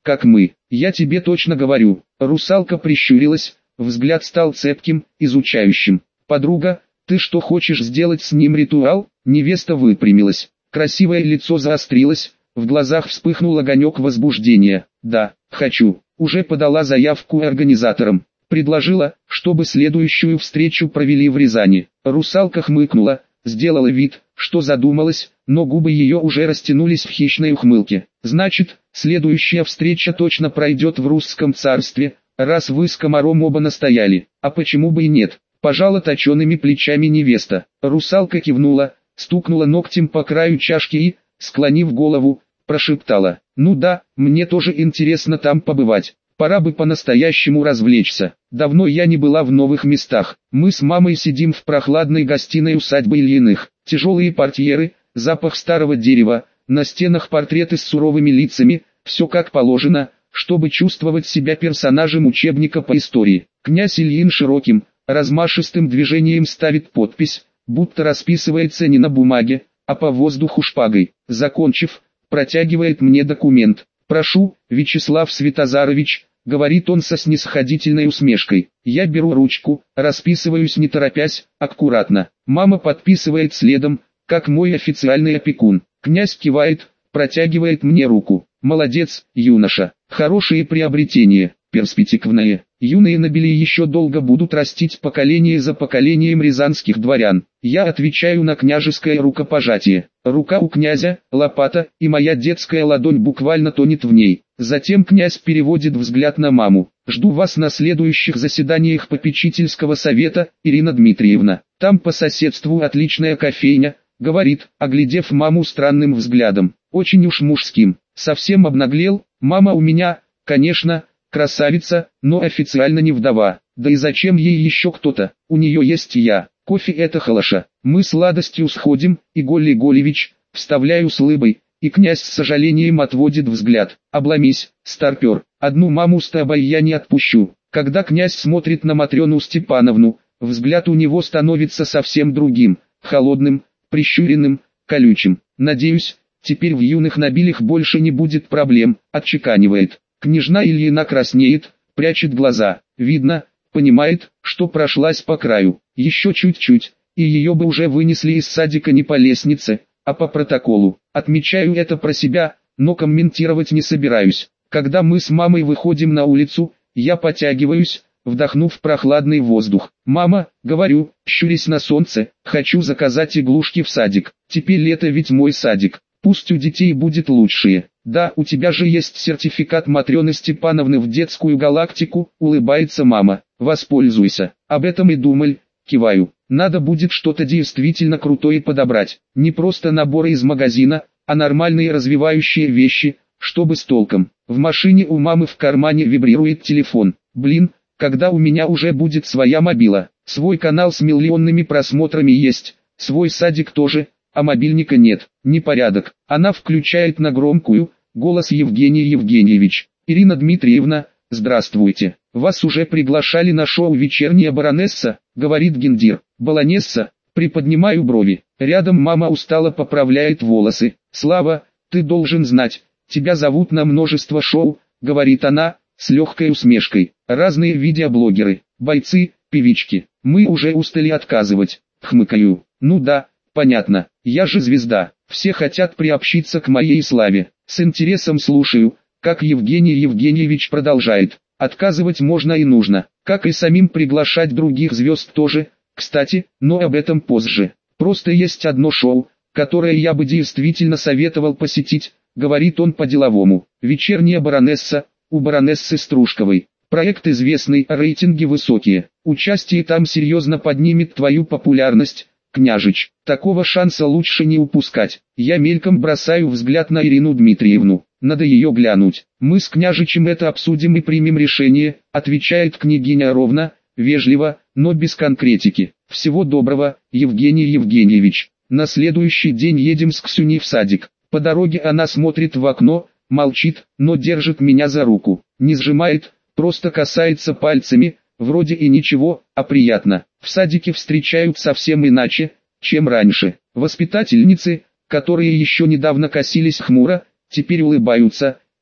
как мы. Я тебе точно говорю. Русалка прищурилась, взгляд стал цепким, изучающим. Подруга, ты что, хочешь сделать с ним ритуал? Невеста выпрямилась. Красивое лицо заострилось, в глазах вспыхнул огонек возбуждения. Да, хочу. Уже подала заявку организаторам. Предложила, чтобы следующую встречу провели в Рязани. Русалка хмыкнула, сделала вид, что задумалась, но губы ее уже растянулись в хищной ухмылке. Значит, следующая встреча точно пройдет в русском царстве, раз вы с комаром оба настояли. А почему бы и нет? Пожала точеными плечами невеста. Русалка кивнула, стукнула ногтем по краю чашки и, склонив голову, прошептала: «Ну да, мне тоже интересно там побывать. Пора бы по-настоящему развлечься. Давно я не была в новых местах. Мы с мамой сидим в прохладной гостиной усадьбы Ильиных. Тяжелые портьеры, запах старого дерева, на стенах портреты с суровыми лицами, все как положено, чтобы чувствовать себя персонажем учебника по истории. Князь Ильин широким, размашистым движением ставит подпись, будто расписывается не на бумаге, а по воздуху шпагой. Закончив, протягивает мне документ. «Прошу, Вячеслав Святозарович», — говорит он со снисходительной усмешкой. Я беру ручку, расписываюсь не торопясь, аккуратно. Мама подписывает следом, как мой официальный опекун. Князь кивает, протягивает мне руку. «Молодец, юноша, хорошие приобретения, перспективные». Юные нобели еще долго будут растить поколение за поколением рязанских дворян. Я отвечаю на княжеское рукопожатие. Рука у князя, лопата, и моя детская ладонь буквально тонет в ней. Затем князь переводит взгляд на маму. «Жду вас на следующих заседаниях попечительского совета, Ирина Дмитриевна. Там по соседству отличная кофейня», — говорит, оглядев маму странным взглядом. Очень уж мужским. Совсем обнаглел. Мама у меня, конечно, красавица, но официально не вдова. Да и зачем ей еще кто-то? У нее есть я. Кофе это хорошо. Мы с сладостью сходим, и Голли Голевич, вставляю с лыбой, и князь с сожалением отводит взгляд. Обломись, старпер, одну маму с тобой я не отпущу. Когда князь смотрит на Матрёну Степановну, взгляд у него становится совсем другим, холодным, прищуренным, колючим. Надеюсь, теперь в юных нобилях больше не будет проблем, отчеканивает. Княжна Ильина краснеет, прячет глаза. Видно, понимает, что прошлась по краю. Еще чуть-чуть, и ее бы уже вынесли из садика не по лестнице, а по протоколу. Отмечаю это про себя, но комментировать не собираюсь. Когда мы с мамой выходим на улицу, я потягиваюсь, вдохнув прохладный воздух. «Мама», — говорю, щурясь на солнце, — «хочу заказать игрушки в садик. Теперь лето ведь мой садик. Пусть у детей будет лучшее». «Да, у тебя же есть сертификат Матрёны Степановны в детскую галактику», — улыбается мама. «Воспользуйся». «Об этом и думал», — киваю. «Надо будет что-то действительно крутое подобрать. Не просто наборы из магазина, а нормальные развивающие вещи, чтобы с толком». В машине у мамы в кармане вибрирует телефон. Блин, когда у меня уже будет своя мобила. Свой канал с миллионными просмотрами есть, свой садик тоже, а мобильника нет. Непорядок. Она включает на громкую. Голос Евгений Евгеньевич. «Ирина Дмитриевна, здравствуйте. Вас уже приглашали на шоу «Вечерняя баронесса», — говорит Гендир. «Балонесса», приподнимаю брови. Рядом мама устало поправляет волосы. «Слава, ты должен знать, тебя зовут на множество шоу», — говорит она, с легкой усмешкой. «Разные видеоблогеры, бойцы, певички. Мы уже устали отказывать». Хмыкаю. «Ну да, понятно, я же звезда. Все хотят приобщиться к моей славе». С интересом слушаю, как Евгений Евгеньевич продолжает. Отказывать можно и нужно, как и самим приглашать других звезд тоже, кстати, но об этом позже. Просто есть одно шоу, которое я бы действительно советовал посетить, говорит он по-деловому. «Вечерняя баронесса», у баронессы Стружковой. Проект известный, рейтинги высокие. Участие там серьезно поднимет твою популярность. Княжич, такого шанса лучше не упускать. Я мельком бросаю взгляд на Ирину Дмитриевну. Надо ее глянуть. Мы с княжичем это обсудим и примем решение, отвечает княгиня ровно, вежливо, но без конкретики. Всего доброго, Евгений Евгеньевич. На следующий день едем с Ксюней в садик. По дороге она смотрит в окно, молчит, но держит меня за руку. Не сжимает, просто касается пальцами. Вроде и ничего, а приятно. В садике встречают совсем иначе, чем раньше. Воспитательницы, которые еще недавно косились хмуро, теперь улыбаются,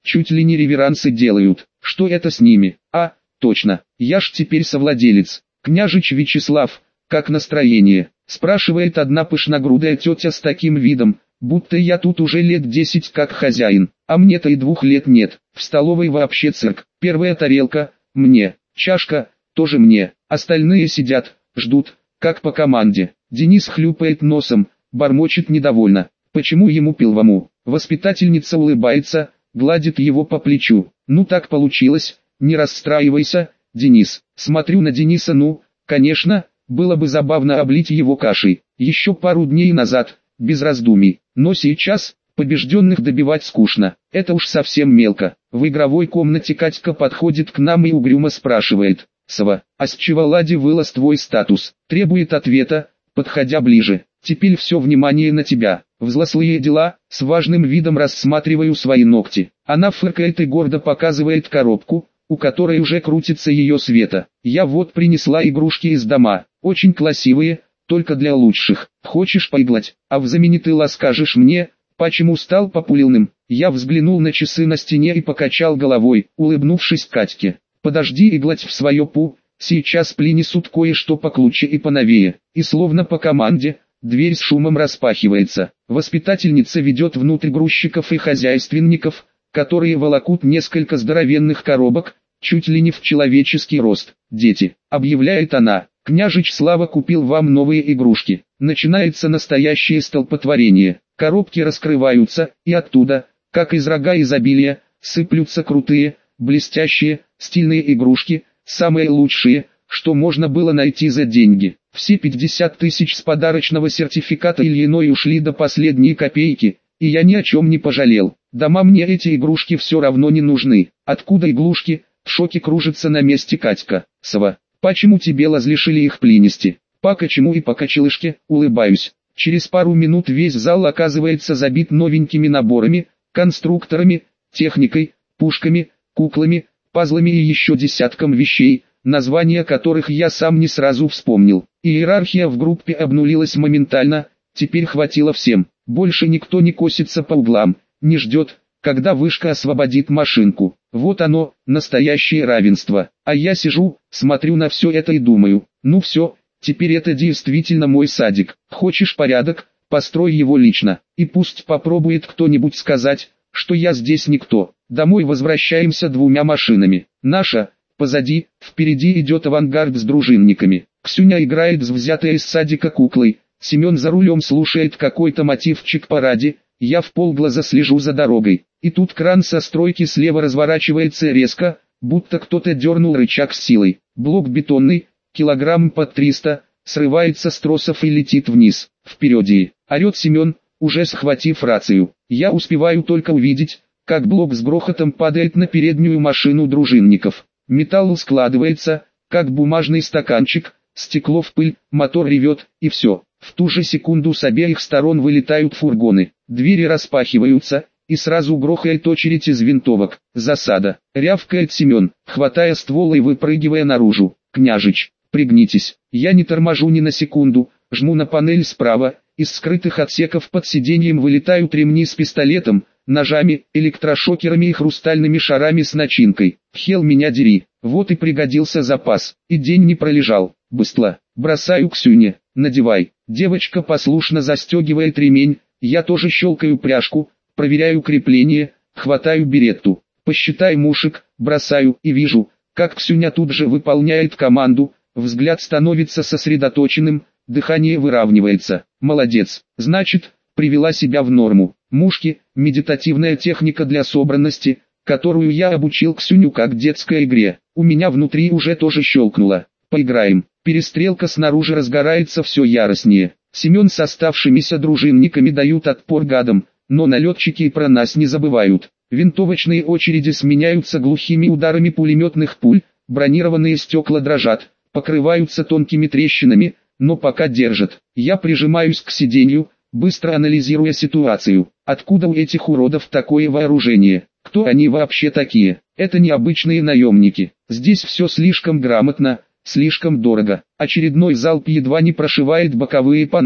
чуть ли не реверансы делают. Что это с ними? А, точно, я ж теперь совладелец. Княжич Вячеслав, как настроение? Спрашивает одна пышногрудая тетя с таким видом, будто я тут уже лет 10 как хозяин, а мне-то и 2 лет нет. В столовой вообще цирк. Первая тарелка – мне, чашка – тоже мне, остальные сидят, ждут, как по команде. Денис хлюпает носом, бормочет недовольно. Почему ему пилвому? Воспитательница улыбается, гладит его по плечу. Ну так получилось, не расстраивайся, Денис. Смотрю на Дениса, ну, конечно, было бы забавно облить его кашей. Еще пару дней назад, без раздумий. Но сейчас, побежденных добивать скучно. Это уж совсем мелко. В игровой комнате Катька подходит к нам и угрюмо спрашивает. Сава, а с чего лади вылез твой статус? Требует ответа, подходя ближе. Теперь все внимание на тебя. Взрослые дела, с важным видом рассматриваю свои ногти. Она фыркает и гордо показывает коробку, у которой уже крутится ее Света. Я вот принесла игрушки из дома, очень красивые, только для лучших. Хочешь поиграть? А взамен ты расскажешь мне, почему стал популярным? Я взглянул на часы на стене и покачал головой, улыбнувшись Катьке. Подожди иглать в свое пу, сейчас принесут кое-что поклуче и поновее. И словно по команде, дверь с шумом распахивается. Воспитательница ведет внутрь грузчиков и хозяйственников, которые волокут несколько здоровенных коробок, чуть ли не в человеческий рост. «Дети», — объявляет она, — «княжич Слава купил вам новые игрушки». Начинается настоящее столпотворение. Коробки раскрываются, и оттуда, как из рога изобилия, сыплются крутые, блестящие, стильные игрушки, самые лучшие, что можно было найти за деньги. Все 50 тысяч с подарочного сертификата Ильиной ушли до последней копейки, и я ни о чем не пожалел. Дома мне эти игрушки все равно не нужны. Откуда иглушки? В шоке кружится на месте Катька. Сава, почему тебе разрешили их принести? Почему и по кочелышке, улыбаюсь. Через пару минут весь зал оказывается забит новенькими наборами, конструкторами, техникой, пушками, куклами, пазлами и еще десятком вещей, названия которых я сам не сразу вспомнил. Иерархия в группе обнулилась моментально, теперь хватило всем. Больше никто не косится по углам, не ждет, когда вышка освободит машинку. Вот оно, настоящее равенство. А я сижу, смотрю на все это и думаю, ну все, теперь это действительно мой садик. Хочешь порядок, построй его лично, и пусть попробует кто-нибудь сказать, что я здесь никто. Домой возвращаемся 2 машинами. Наша, позади, впереди идет авангард с дружинниками. Ксюня играет с взятой из садика куклой. Семен за рулем слушает какой-то мотивчик по ради, я вполглаза слежу за дорогой. И тут кран со стройки слева разворачивается резко, будто кто-то дернул рычаг с силой. Блок бетонный, килограмм под 300, срывается с тросов и летит вниз. Впереди, орет Семен, уже схватив рацию. Я успеваю только увидеть, как блок с грохотом падает на переднюю машину дружинников. Металл складывается, как бумажный стаканчик, стекло в пыль, мотор ревет, и все. В ту же секунду с обеих сторон вылетают фургоны, двери распахиваются, и сразу грохает очередь из винтовок. Засада, рявкает Семен, хватая ствол и выпрыгивая наружу. «Княжич, пригнитесь». Я не торможу ни на секунду, жму на панель справа, из скрытых отсеков под сиденьем вылетают ремни с пистолетом, ножами, электрошокерами и хрустальными шарами с начинкой. Хел меня дери, вот и пригодился запас, и день не пролежал. Быстро, бросаю Ксюне, надевай. Девочка послушно застегивает ремень, я тоже щелкаю пряжку, проверяю крепление, хватаю беретту. Посчитай мушек, бросаю и вижу, как Ксюня тут же выполняет команду, взгляд становится сосредоточенным, дыхание выравнивается. Молодец, значит, привела себя в норму. Мушки – медитативная техника для собранности, которую я обучил Ксюню как в детской игре. У меня внутри уже тоже щелкнуло. Поиграем. Перестрелка снаружи разгорается все яростнее. Семен с оставшимися дружинниками дают отпор гадам, но налетчики и про нас не забывают. Винтовочные очереди сменяются глухими ударами пулеметных пуль, бронированные стекла дрожат, покрываются тонкими трещинами, но пока держат. Я прижимаюсь к сиденью, быстро анализируя ситуацию. Откуда у этих уродов такое вооружение? Кто они вообще такие? Это не обычные наемники. Здесь все слишком грамотно, слишком дорого. Очередной залп едва не прошивает боковые панели.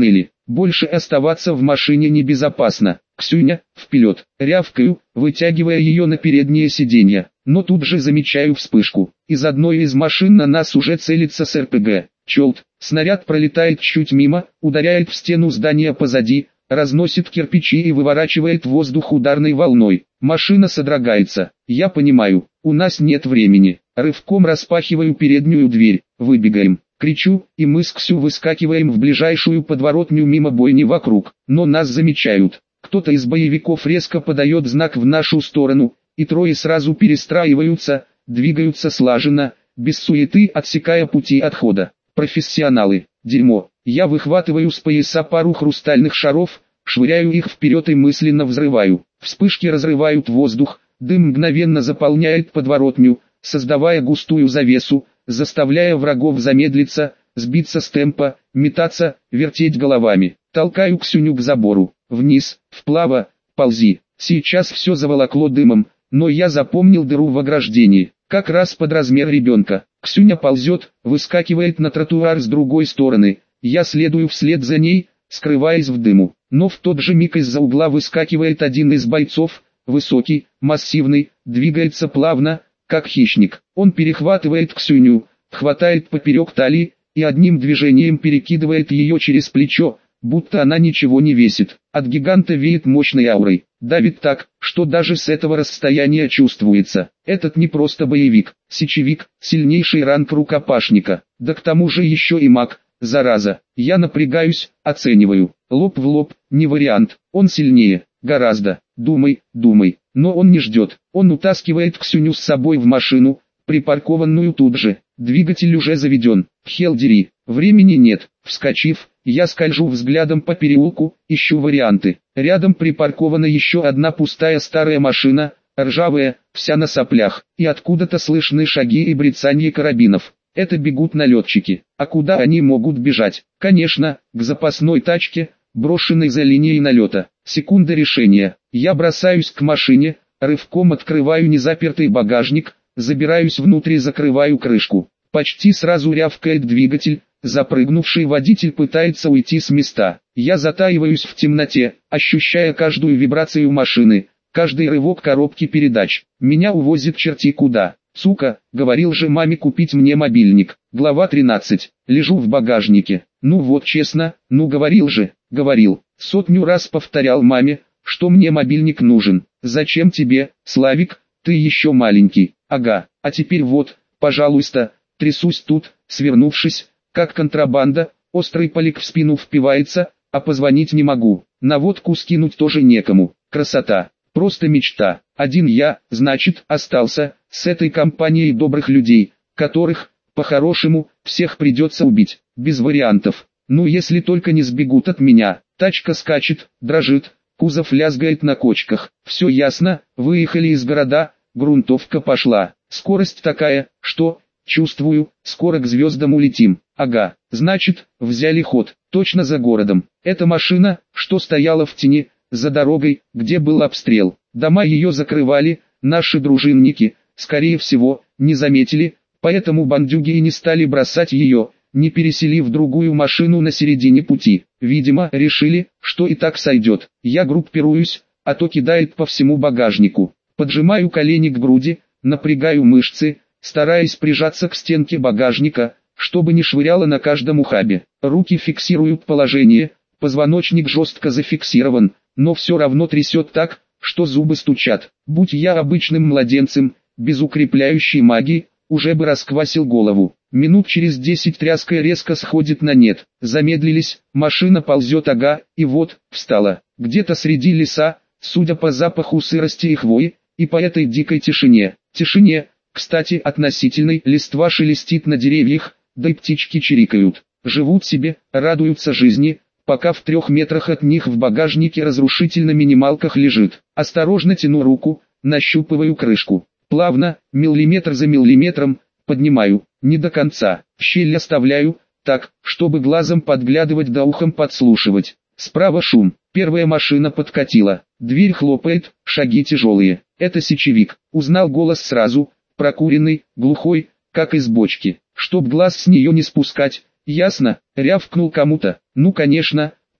Больше оставаться в машине небезопасно. Ксюня, вперед, рявкаю, вытягивая ее на переднее сиденье. Но тут же замечаю вспышку. Из одной из машин на нас уже целится с РПГ. Челт, снаряд пролетает чуть мимо, ударяет в стену здания позади, разносит кирпичи и выворачивает воздух ударной волной. Машина содрогается. Я понимаю, у нас нет времени. Рывком распахиваю переднюю дверь. Выбегаем. Кричу, и мы с Ксю выскакиваем в ближайшую подворотню мимо бойни вокруг. Но нас замечают. Кто-то из боевиков резко подает знак в нашу сторону, и трое сразу перестраиваются, двигаются слаженно, без суеты, отсекая пути отхода. Профессионалы. Дерьмо. Я выхватываю с пояса пару хрустальных шаров, швыряю их вперед и мысленно взрываю. Вспышки разрывают воздух, дым мгновенно заполняет подворотню, создавая густую завесу, заставляя врагов замедлиться, сбиться с темпа, метаться, вертеть головами. Толкаю Ксюню к забору. Вниз, вплава, ползи. Сейчас все заволокло дымом, но я запомнил дыру в ограждении, как раз под размер ребенка. Ксюня ползет, выскакивает на тротуар с другой стороны. Я следую вслед за ней, скрываясь в дыму. Но в тот же миг из-за угла выскакивает один из бойцов, высокий, массивный, двигается плавно, как хищник. Он перехватывает Ксюню, хватает поперек талии, и одним движением перекидывает ее через плечо, будто она ничего не весит. От гиганта веет мощной аурой, давит так, что даже с этого расстояния чувствуется. Этот не просто боевик, сечевик, сильнейший ранг рукопашника, да к тому же еще и маг, зараза. Я напрягаюсь, оцениваю. Лоб в лоб, не вариант, он сильнее, гораздо. Думай, думай, но он не ждет. Он утаскивает Ксюню с собой в машину, припаркованную тут же. Двигатель уже заведен. Хелдери, времени нет. Вскочив, я скольжу взглядом по переулку, ищу варианты. Рядом припаркована еще одна пустая старая машина, ржавая, вся на соплях, и откуда-то слышны шаги и брецанье карабинов. Это бегут налетчики. А куда они могут бежать? Конечно, к запасной тачке, брошенной за линией налета. Секунда решения. Я бросаюсь к машине, рывком открываю незапертый багажник, забираюсь внутрь и закрываю крышку. Почти сразу рявкает двигатель, запрыгнувший водитель пытается уйти с места. Я затаиваюсь в темноте, ощущая каждую вибрацию машины, каждый рывок коробки передач. Меня увозит черти куда. Сука, говорил же маме купить мне мобильник. Глава 13. Лежу в багажнике. Ну вот честно, ну говорил же, говорил. Сотню раз повторял маме, что мне мобильник нужен. Зачем тебе, Славик, ты еще маленький. Ага, а теперь вот, пожалуйста, трясусь тут, свернувшись, как контрабанда, острый полик в спину впивается, а позвонить не могу. На водку скинуть тоже некому. Красота. Просто мечта. Один я, значит, остался, с этой компанией добрых людей, которых, по-хорошему, всех придется убить, без вариантов. Ну если только не сбегут от меня. Тачка скачет, дрожит, кузов лязгает на кочках. Все ясно, выехали из города, грунтовка пошла. Скорость такая, что, чувствую, скоро к звездам улетим. Ага, значит, взяли ход, точно за городом. Эта машина, что стояла в тени, за дорогой, где был обстрел. Дома ее закрывали, наши дружинники, скорее всего, не заметили, поэтому бандюги и не стали бросать ее, не переселив другую машину на середине пути. Видимо, решили, что и так сойдет. Я группируюсь, а то кидает по всему багажнику. Поджимаю колени к груди, напрягаю мышцы, стараясь прижаться к стенке багажника, чтобы не швыряло на каждом ухабе. Руки фиксируют положение, позвоночник жестко зафиксирован, но все равно трясет так, что зубы стучат. Будь я обычным младенцем, без укрепляющей магии, уже бы расквасил голову. Минут через 10 тряска резко сходит на нет. Замедлились, машина ползет, ага, и вот, встала. Где-то среди леса, судя по запаху сырости и хвои, и по этой дикой тишине. Тишине, кстати, относительной, листва шелестит на деревьях, да и птички чирикают. Живут себе, радуются жизни, пока в 3 метрах от них в багажнике разрушитель на минималках лежит. Осторожно тяну руку, нащупываю крышку. Плавно, миллиметр за миллиметром, поднимаю, не до конца. Щель оставляю, так, чтобы глазом подглядывать да ухом подслушивать. Справа шум. Первая машина подкатила. Дверь хлопает, шаги тяжелые. Это сечевик. Узнал голос сразу, прокуренный, глухой, как из бочки. Чтоб глаз с нее не спускать, ясно, рявкнул кому-то. Ну конечно,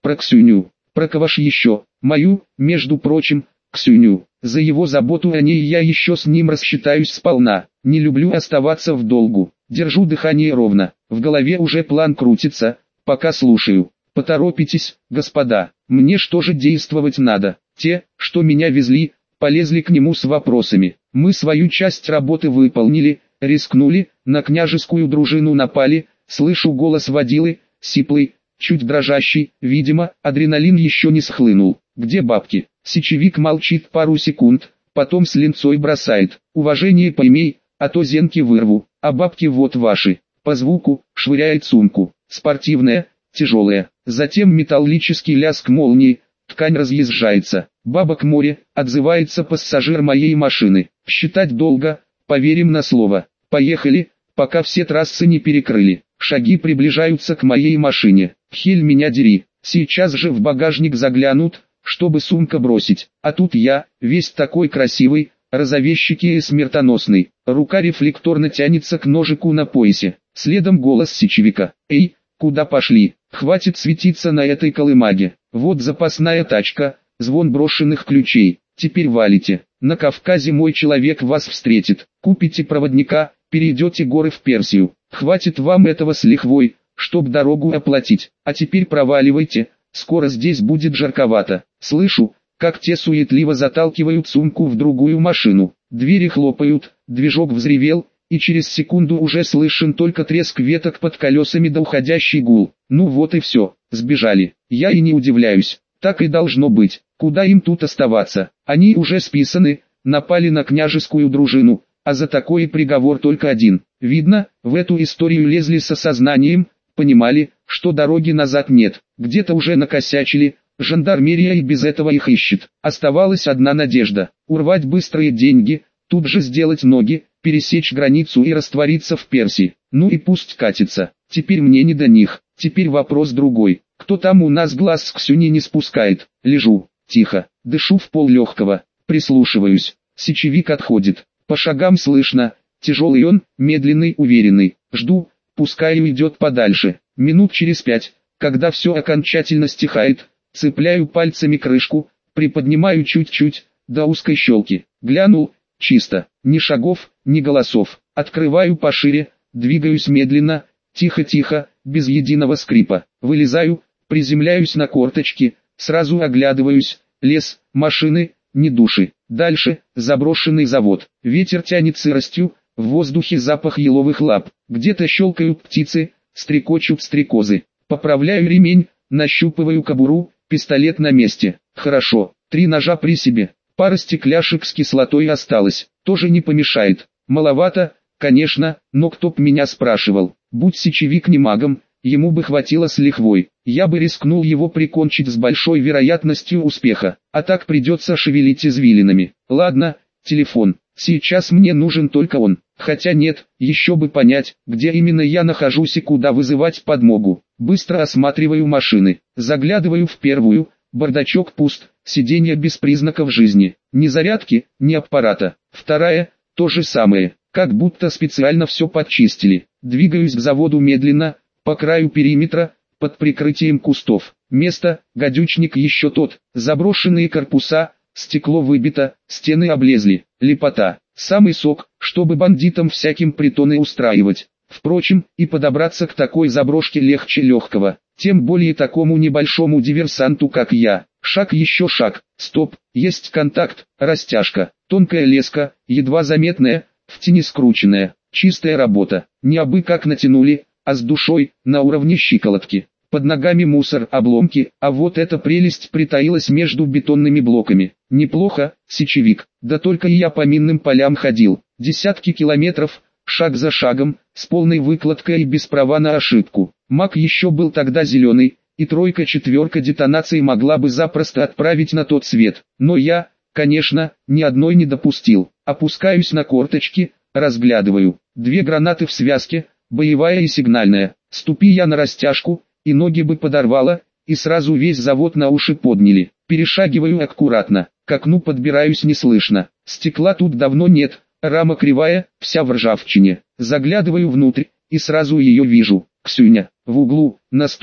про Ксюню, про кого ж еще, мою, между прочим, Ксюню. За его заботу о ней я еще с ним рассчитаюсь сполна. Не люблю оставаться в долгу. Держу дыхание ровно. В голове уже план крутится, пока слушаю. Поторопитесь, господа. Мне что же действовать надо? Те, что меня везли, полезли к нему с вопросами. Мы свою часть работы выполнили, рискнули, на княжескую дружину напали. Слышу голос водилы, сиплый, чуть дрожащий. Видимо, адреналин еще не схлынул. Где бабки? Сечевик молчит пару секунд, потом с линцой бросает. Уважение поймей, а то зенки вырву, а бабки вот ваши. По звуку, швыряет сумку. Спортивная, тяжелая. Затем металлический лязг молнии, ткань разъезжается. Бабок море, отзывается пассажир моей машины. Считать долго, поверим на слово. Поехали, пока все трассы не перекрыли. Шаги приближаются к моей машине. Хель меня дери, сейчас же в багажник заглянут, чтобы сумка бросить. А тут я, весь такой красивый, розовещикий и смертоносный. Рука рефлекторно тянется к ножику на поясе. Следом голос сечевика. «Эй, куда пошли? Хватит светиться на этой колымаге. Вот запасная тачка, звон брошенных ключей. Теперь валите. На Кавказе мой человек вас встретит. Купите проводника, перейдете горы в Персию. Хватит вам этого с лихвой, чтоб дорогу оплатить. А теперь проваливайте, скоро здесь будет жарковато». Слышу, как те суетливо заталкивают сумку в другую машину. Двери хлопают, движок взревел, и через секунду уже слышен только треск веток под колесами да уходящий гул. Ну вот и все, сбежали. Я и не удивляюсь, так и должно быть. Куда им тут оставаться? Они уже списаны, напали на княжескую дружину, а за такой приговор только один. Видно, в эту историю лезли с осознанием, понимали, что дороги назад нет, где-то уже накосячили. Жандармерия и без этого их ищет. Оставалась одна надежда – урвать быстрые деньги, тут же сделать ноги, пересечь границу и раствориться в Персии. Ну и пусть катится. Теперь мне не до них. Теперь вопрос другой. Кто там у нас глаз с Ксюни не спускает? Лежу, тихо, дышу в поллегкого, прислушиваюсь. Сечевик отходит. По шагам слышно. Тяжелый он, медленный, уверенный. Жду, пускай уйдет подальше. Минут через 5, когда все окончательно стихает, цепляю пальцами крышку, приподнимаю чуть-чуть, до узкой щелки. Глянул, чисто, ни шагов, ни голосов. Открываю пошире, двигаюсь медленно, тихо-тихо, без единого скрипа. Вылезаю, приземляюсь на корточки, сразу оглядываюсь. Лес, машины, ни души. Дальше, заброшенный завод. Ветер тянет сыростью, в воздухе запах еловых лап. Где-то щелкают птицы, стрекочут стрекозы. Поправляю ремень, нащупываю кобуру. Пистолет на месте. Хорошо. 3 ножа при себе. Пара стекляшек с кислотой осталось. Тоже не помешает. Маловато, конечно, но кто б меня спрашивал. Будь сечевик не магом, ему бы хватило с лихвой. Я бы рискнул его прикончить с большой вероятностью успеха. А так придется шевелить извилинами. Ладно, телефон. Сейчас мне нужен только он. Хотя нет, еще бы понять, где именно я нахожусь и куда вызывать подмогу. Быстро осматриваю машины. Заглядываю в первую. Бардачок пуст, сиденье без признаков жизни. Ни зарядки, ни аппарата. Вторая, то же самое. Как будто специально все подчистили. Двигаюсь к заводу медленно, по краю периметра, под прикрытием кустов. Место, гадючник еще тот. Заброшенные корпуса, стекло выбито, стены облезли. Лепота. Самый сок, чтобы бандитам всяким притоны устраивать. Впрочем, и подобраться к такой заброшке легче легкого. Тем более такому небольшому диверсанту, как я. Шаг еще шаг. Стоп, есть контакт, растяжка. Тонкая леска, едва заметная, в тени скрученная. Чистая работа. Не абы как натянули, а с душой, на уровне щиколотки. Под ногами мусор, обломки, а вот эта прелесть притаилась между бетонными блоками. Неплохо, сечевик. Да только и я по минным полям ходил. Десятки километров, шаг за шагом, с полной выкладкой и без права на ошибку. Маг еще был тогда зеленый, и 3-4 детонаций могла бы запросто отправить на тот свет. Но я, конечно, ни одной не допустил. Опускаюсь на корточки, разглядываю. 2 гранаты в связке, боевая и сигнальная. Ступи я на растяжку, и ноги бы подорвало, и сразу весь завод на уши подняли. Перешагиваю аккуратно, к окну подбираюсь неслышно. Стекла тут давно нет, рама кривая, вся в ржавчине. Заглядываю внутрь, и сразу ее вижу. Ксюня, в углу, на стуле.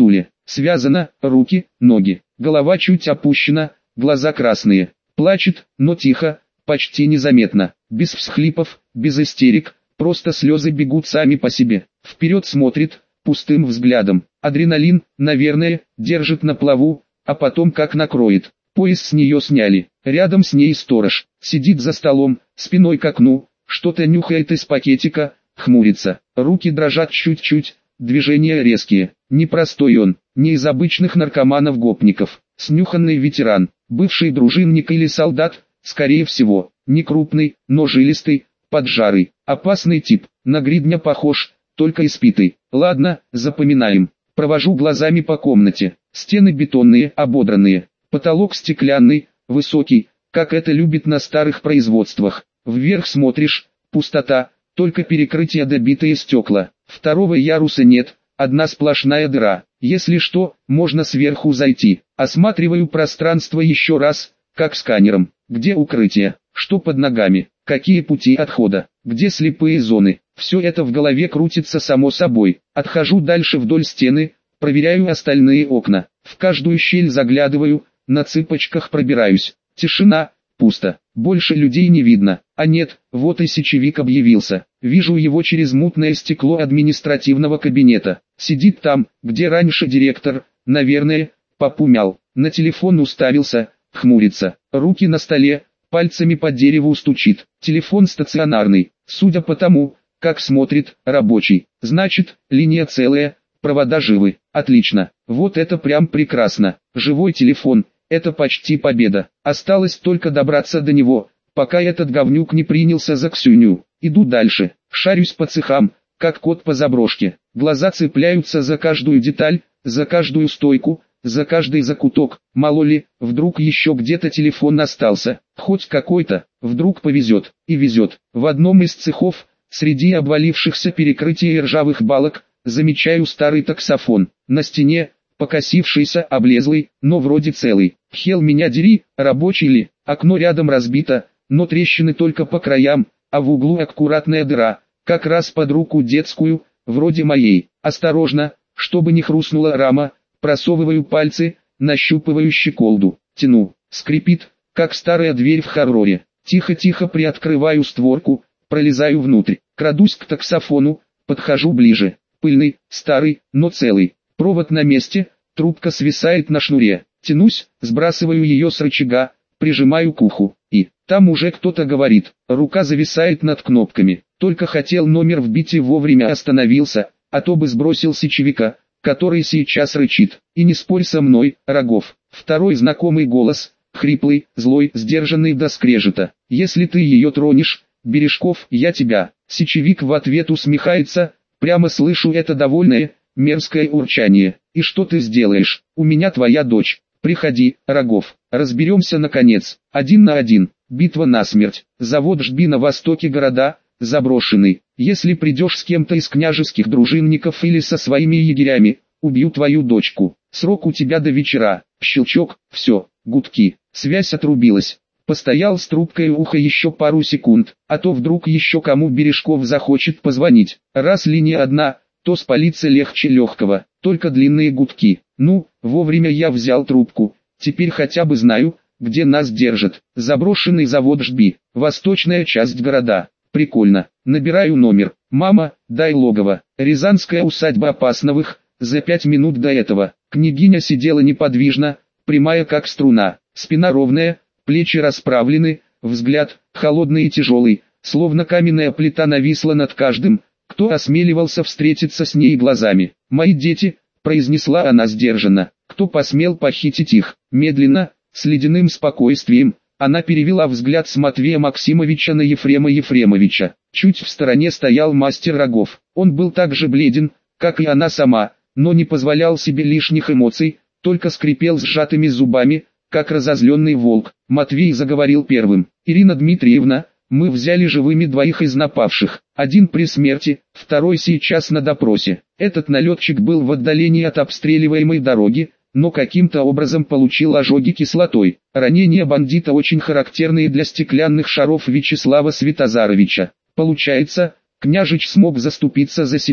связана, руки, ноги, голова чуть опущена, глаза красные. Плачет, но тихо, почти незаметно, без всхлипов, без истерик, просто слезы бегут сами по себе. Вперед смотрит, пустым взглядом. Адреналин, наверное, держит на плаву, а потом как накроет. Пояс с нее сняли. Рядом с ней сторож. Сидит за столом, спиной к окну, что-то нюхает из пакетика, хмурится. Руки дрожат чуть-чуть, движения резкие. Непростой он, не из обычных наркоманов-гопников. Снюханный ветеран, бывший дружинник или солдат, скорее всего. Не крупный, но жилистый, поджарый. Опасный тип, на гридня похож, только испитый. Ладно, запоминаем. Провожу глазами по комнате. Стены бетонные, ободранные. Потолок стеклянный, высокий, как это любят на старых производствах. Вверх смотришь, пустота, только перекрытие добитые стекла. Второго яруса нет, одна сплошная дыра. Если что, можно сверху зайти. Осматриваю пространство еще раз, как сканером. Где укрытие? Что под ногами? Какие пути отхода? Где слепые зоны? Все это в голове крутится само собой. Отхожу дальше вдоль стены, проверяю остальные окна. В каждую щель заглядываю, на цыпочках пробираюсь. Тишина, пусто. Больше людей не видно. А нет, вот и сечевик объявился. Вижу его через мутное стекло административного кабинета. Сидит там, где раньше директор, наверное, попумял. На телефон уставился, хмурится. Руки на столе, пальцами по дереву стучит. Телефон стационарный, судя по тому, как смотрит, рабочий. Значит, линия целая, провода живы. Отлично, вот это прям прекрасно. Живой телефон, это почти победа. Осталось только добраться до него, пока этот говнюк не принялся за Ксюню. Иду дальше, шарюсь по цехам, как кот по заброшке. Глаза цепляются за каждую деталь, за каждую стойку, за каждый закуток. Мало ли, вдруг еще где-то телефон остался. Хоть какой-то, вдруг повезет. И везет. В одном из цехов, среди обвалившихся перекрытий и ржавых балок, замечаю старый таксофон. На стене, покосившийся, облезлый, но вроде целый. Хел меня дери, рабочий ли? Окно рядом разбито, но трещины только по краям, а в углу аккуратная дыра, как раз под руку детскую, вроде моей. Осторожно, чтобы не хрустнула рама, просовываю пальцы, нащупываю щеколду, тяну, скрипит, как старая дверь в хорроре. Тихо-тихо приоткрываю створку, пролезаю внутрь, крадусь к таксофону, подхожу ближе. Пыльный, старый, но целый. Провод на месте, трубка свисает на шнуре. Тянусь, сбрасываю ее с рычага, прижимаю к уху. И там уже кто-то говорит. Рука зависает над кнопками. Только хотел номер вбить и вовремя остановился, а то бы сбросил сечевика, который сейчас рычит. И не спорь со мной, Рогов. Второй знакомый голос, хриплый, злой, сдержанный до скрежета. Если ты ее тронешь, Бережков, я тебя. Сечевик в ответ усмехается. Прямо слышу это довольное, мерзкое урчание. И что ты сделаешь? У меня твоя дочь. Приходи, Рогов. Разберемся наконец. 1 на 1. Битва насмерть. Завод Жби на востоке города, заброшенный. Если придешь с кем-то из княжеских дружинников или со своими егерями, убью твою дочку. Срок у тебя до вечера. Щелчок, все, гудки. Связь отрубилась. Постоял с трубкой у уха еще пару секунд, а то вдруг еще кому Бережков захочет позвонить. Раз линия одна, то спалиться легче легкого, только длинные гудки. Ну, вовремя я взял трубку, теперь хотя бы знаю, где нас держат. Заброшенный завод Жби, восточная часть города. Прикольно. Набираю номер. Мама, дай логово. Рязанская усадьба Опасновых. За 5 минут до этого. Княгиня сидела неподвижно, прямая как струна, спина ровная, плечи расправлены, взгляд, холодный и тяжелый, словно каменная плита нависла над каждым, кто осмеливался встретиться с ней глазами. «Мои дети», — произнесла она сдержанно, — «кто посмел похитить их?» Медленно, с ледяным спокойствием, она перевела взгляд с Матвея Максимовича на Ефрема Ефремовича. Чуть в стороне стоял мастер Рогов. Он был так же бледен, как и она сама, но не позволял себе лишних эмоций, только скрипел сжатыми зубами, как разозленный волк. Матвей заговорил первым. «Ирина Дмитриевна, мы взяли живыми 2 из напавших. Один при смерти, второй сейчас на допросе. Этот налетчик был в отдалении от обстреливаемой дороги, но каким-то образом получил ожоги кислотой. Ранения бандита очень характерные для стеклянных шаров Вячеслава Святозаровича. Получается, княжич смог заступиться за себя.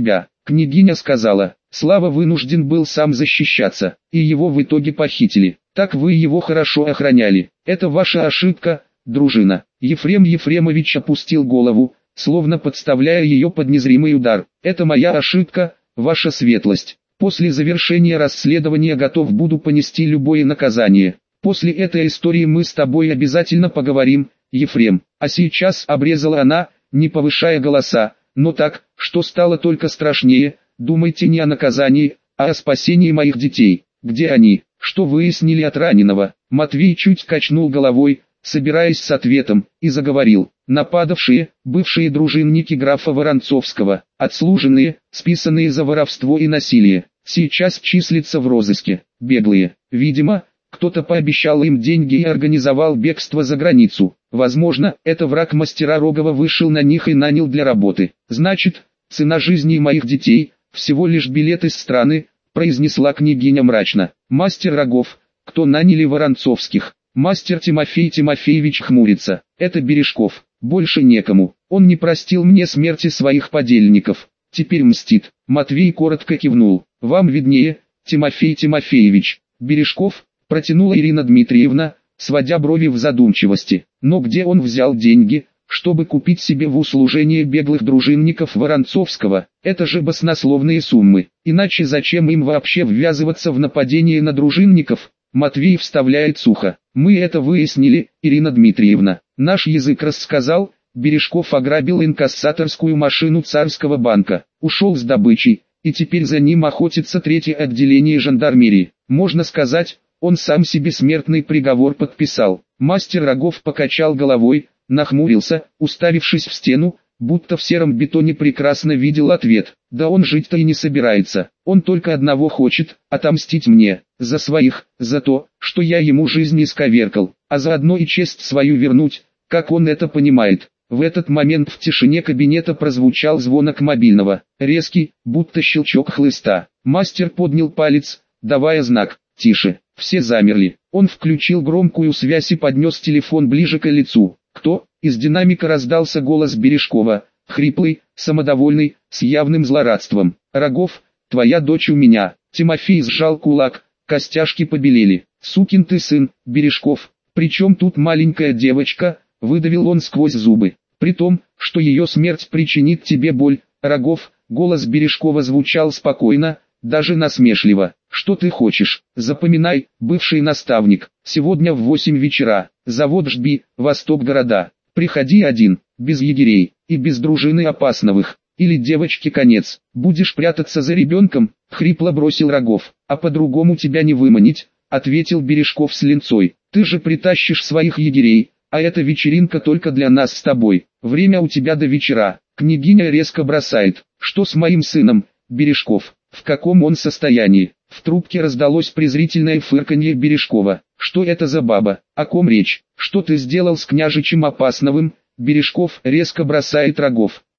Княгиня сказала, Слава вынужден был сам защищаться, и его в итоге похитили. Так вы его хорошо охраняли. Это ваша ошибка, дружина. Ефрем Ефремович опустил голову, словно подставляя ее под незримый удар. Это моя ошибка, ваша светлость. После завершения расследования готов буду понести любое наказание. После этой истории мы с тобой обязательно поговорим, Ефрем. А сейчас обрезала она, не повышая голоса, но так, что стало только страшнее. Думайте не о наказании, а о спасении моих детей. Где они? Что выяснили от раненого? Матвей чуть качнул головой, собираясь с ответом, и заговорил. Нападавшие, бывшие дружинники графа Воронцовского, отслуженные, списанные за воровство и насилие, сейчас числятся в розыске. Беглые, видимо, кто-то пообещал им деньги и организовал бегство за границу. Возможно, это враг мастера Рогова вышел на них и нанял для работы. Значит, цена жизни моих детей – всего лишь билет из страны, произнесла княгиня мрачно. Мастер Рогов, кто наняли Воронцовских? Мастер Тимофей Тимофеевич хмурится. Это Бережков. Больше некому. Он не простил мне смерти своих подельников. Теперь мстит. Матвей коротко кивнул. Вам виднее, Тимофей Тимофеевич. Бережков, протянула Ирина Дмитриевна, сводя брови в задумчивости. Но где он взял деньги, чтобы купить себе в услужение беглых дружинников Воронцовского? Это же баснословные суммы. Иначе зачем им вообще ввязываться в нападение на дружинников? Матвей вставляет сухо. Мы это выяснили, Ирина Дмитриевна. Наш язык рассказал, Бережков ограбил инкассаторскую машину Царского банка, ушел с добычей, и теперь за ним охотится третье отделение жандармерии. Можно сказать, он сам себе смертный приговор подписал. Мастер Рогов покачал головой, нахмурился, уставившись в стену, будто в сером бетоне прекрасно видел ответ. Да он жить-то и не собирается, он только одного хочет – отомстить мне, за своих, за то, что я ему жизнь исковеркал, а заодно и честь свою вернуть, как он это понимает. В этот момент в тишине кабинета прозвучал звонок мобильного, резкий, будто щелчок хлыста. Мастер поднял палец, давая знак «Тише». Все замерли. Он включил громкую связь и поднес телефон ближе к лицу. «Кто?» Из динамика раздался голос Бережкова, хриплый, самодовольный, с явным злорадством. «Рогов, твоя дочь у меня». Тимофей сжал кулак, костяшки побелели. «Сукин ты сын, Бережков, причем тут маленькая девочка?» — выдавил он сквозь зубы. «При том, что ее смерть причинит тебе боль, Рогов». Голос Бережкова звучал спокойно, даже насмешливо. «Что ты хочешь? Запоминай, бывший наставник, сегодня в 8 вечера, завод Жби, Восток города. Приходи один, без егерей, и без дружины Опасновых, или девочке конец. Будешь прятаться за ребенком?» — хрипло бросил Рогов. «А по-другому тебя не выманить», — ответил Бережков с линцой. «Ты же притащишь своих егерей, а эта вечеринка только для нас с тобой. Время у тебя до вечера». Княгиня резко бросает. «Что с моим сыном, Бережков? В каком он состоянии?» В трубке раздалось презрительное фырканье Бережкова. «Что это за баба? О ком речь? Что ты сделал с княжичем Опасновым?» Бережков резко бросает Рогов.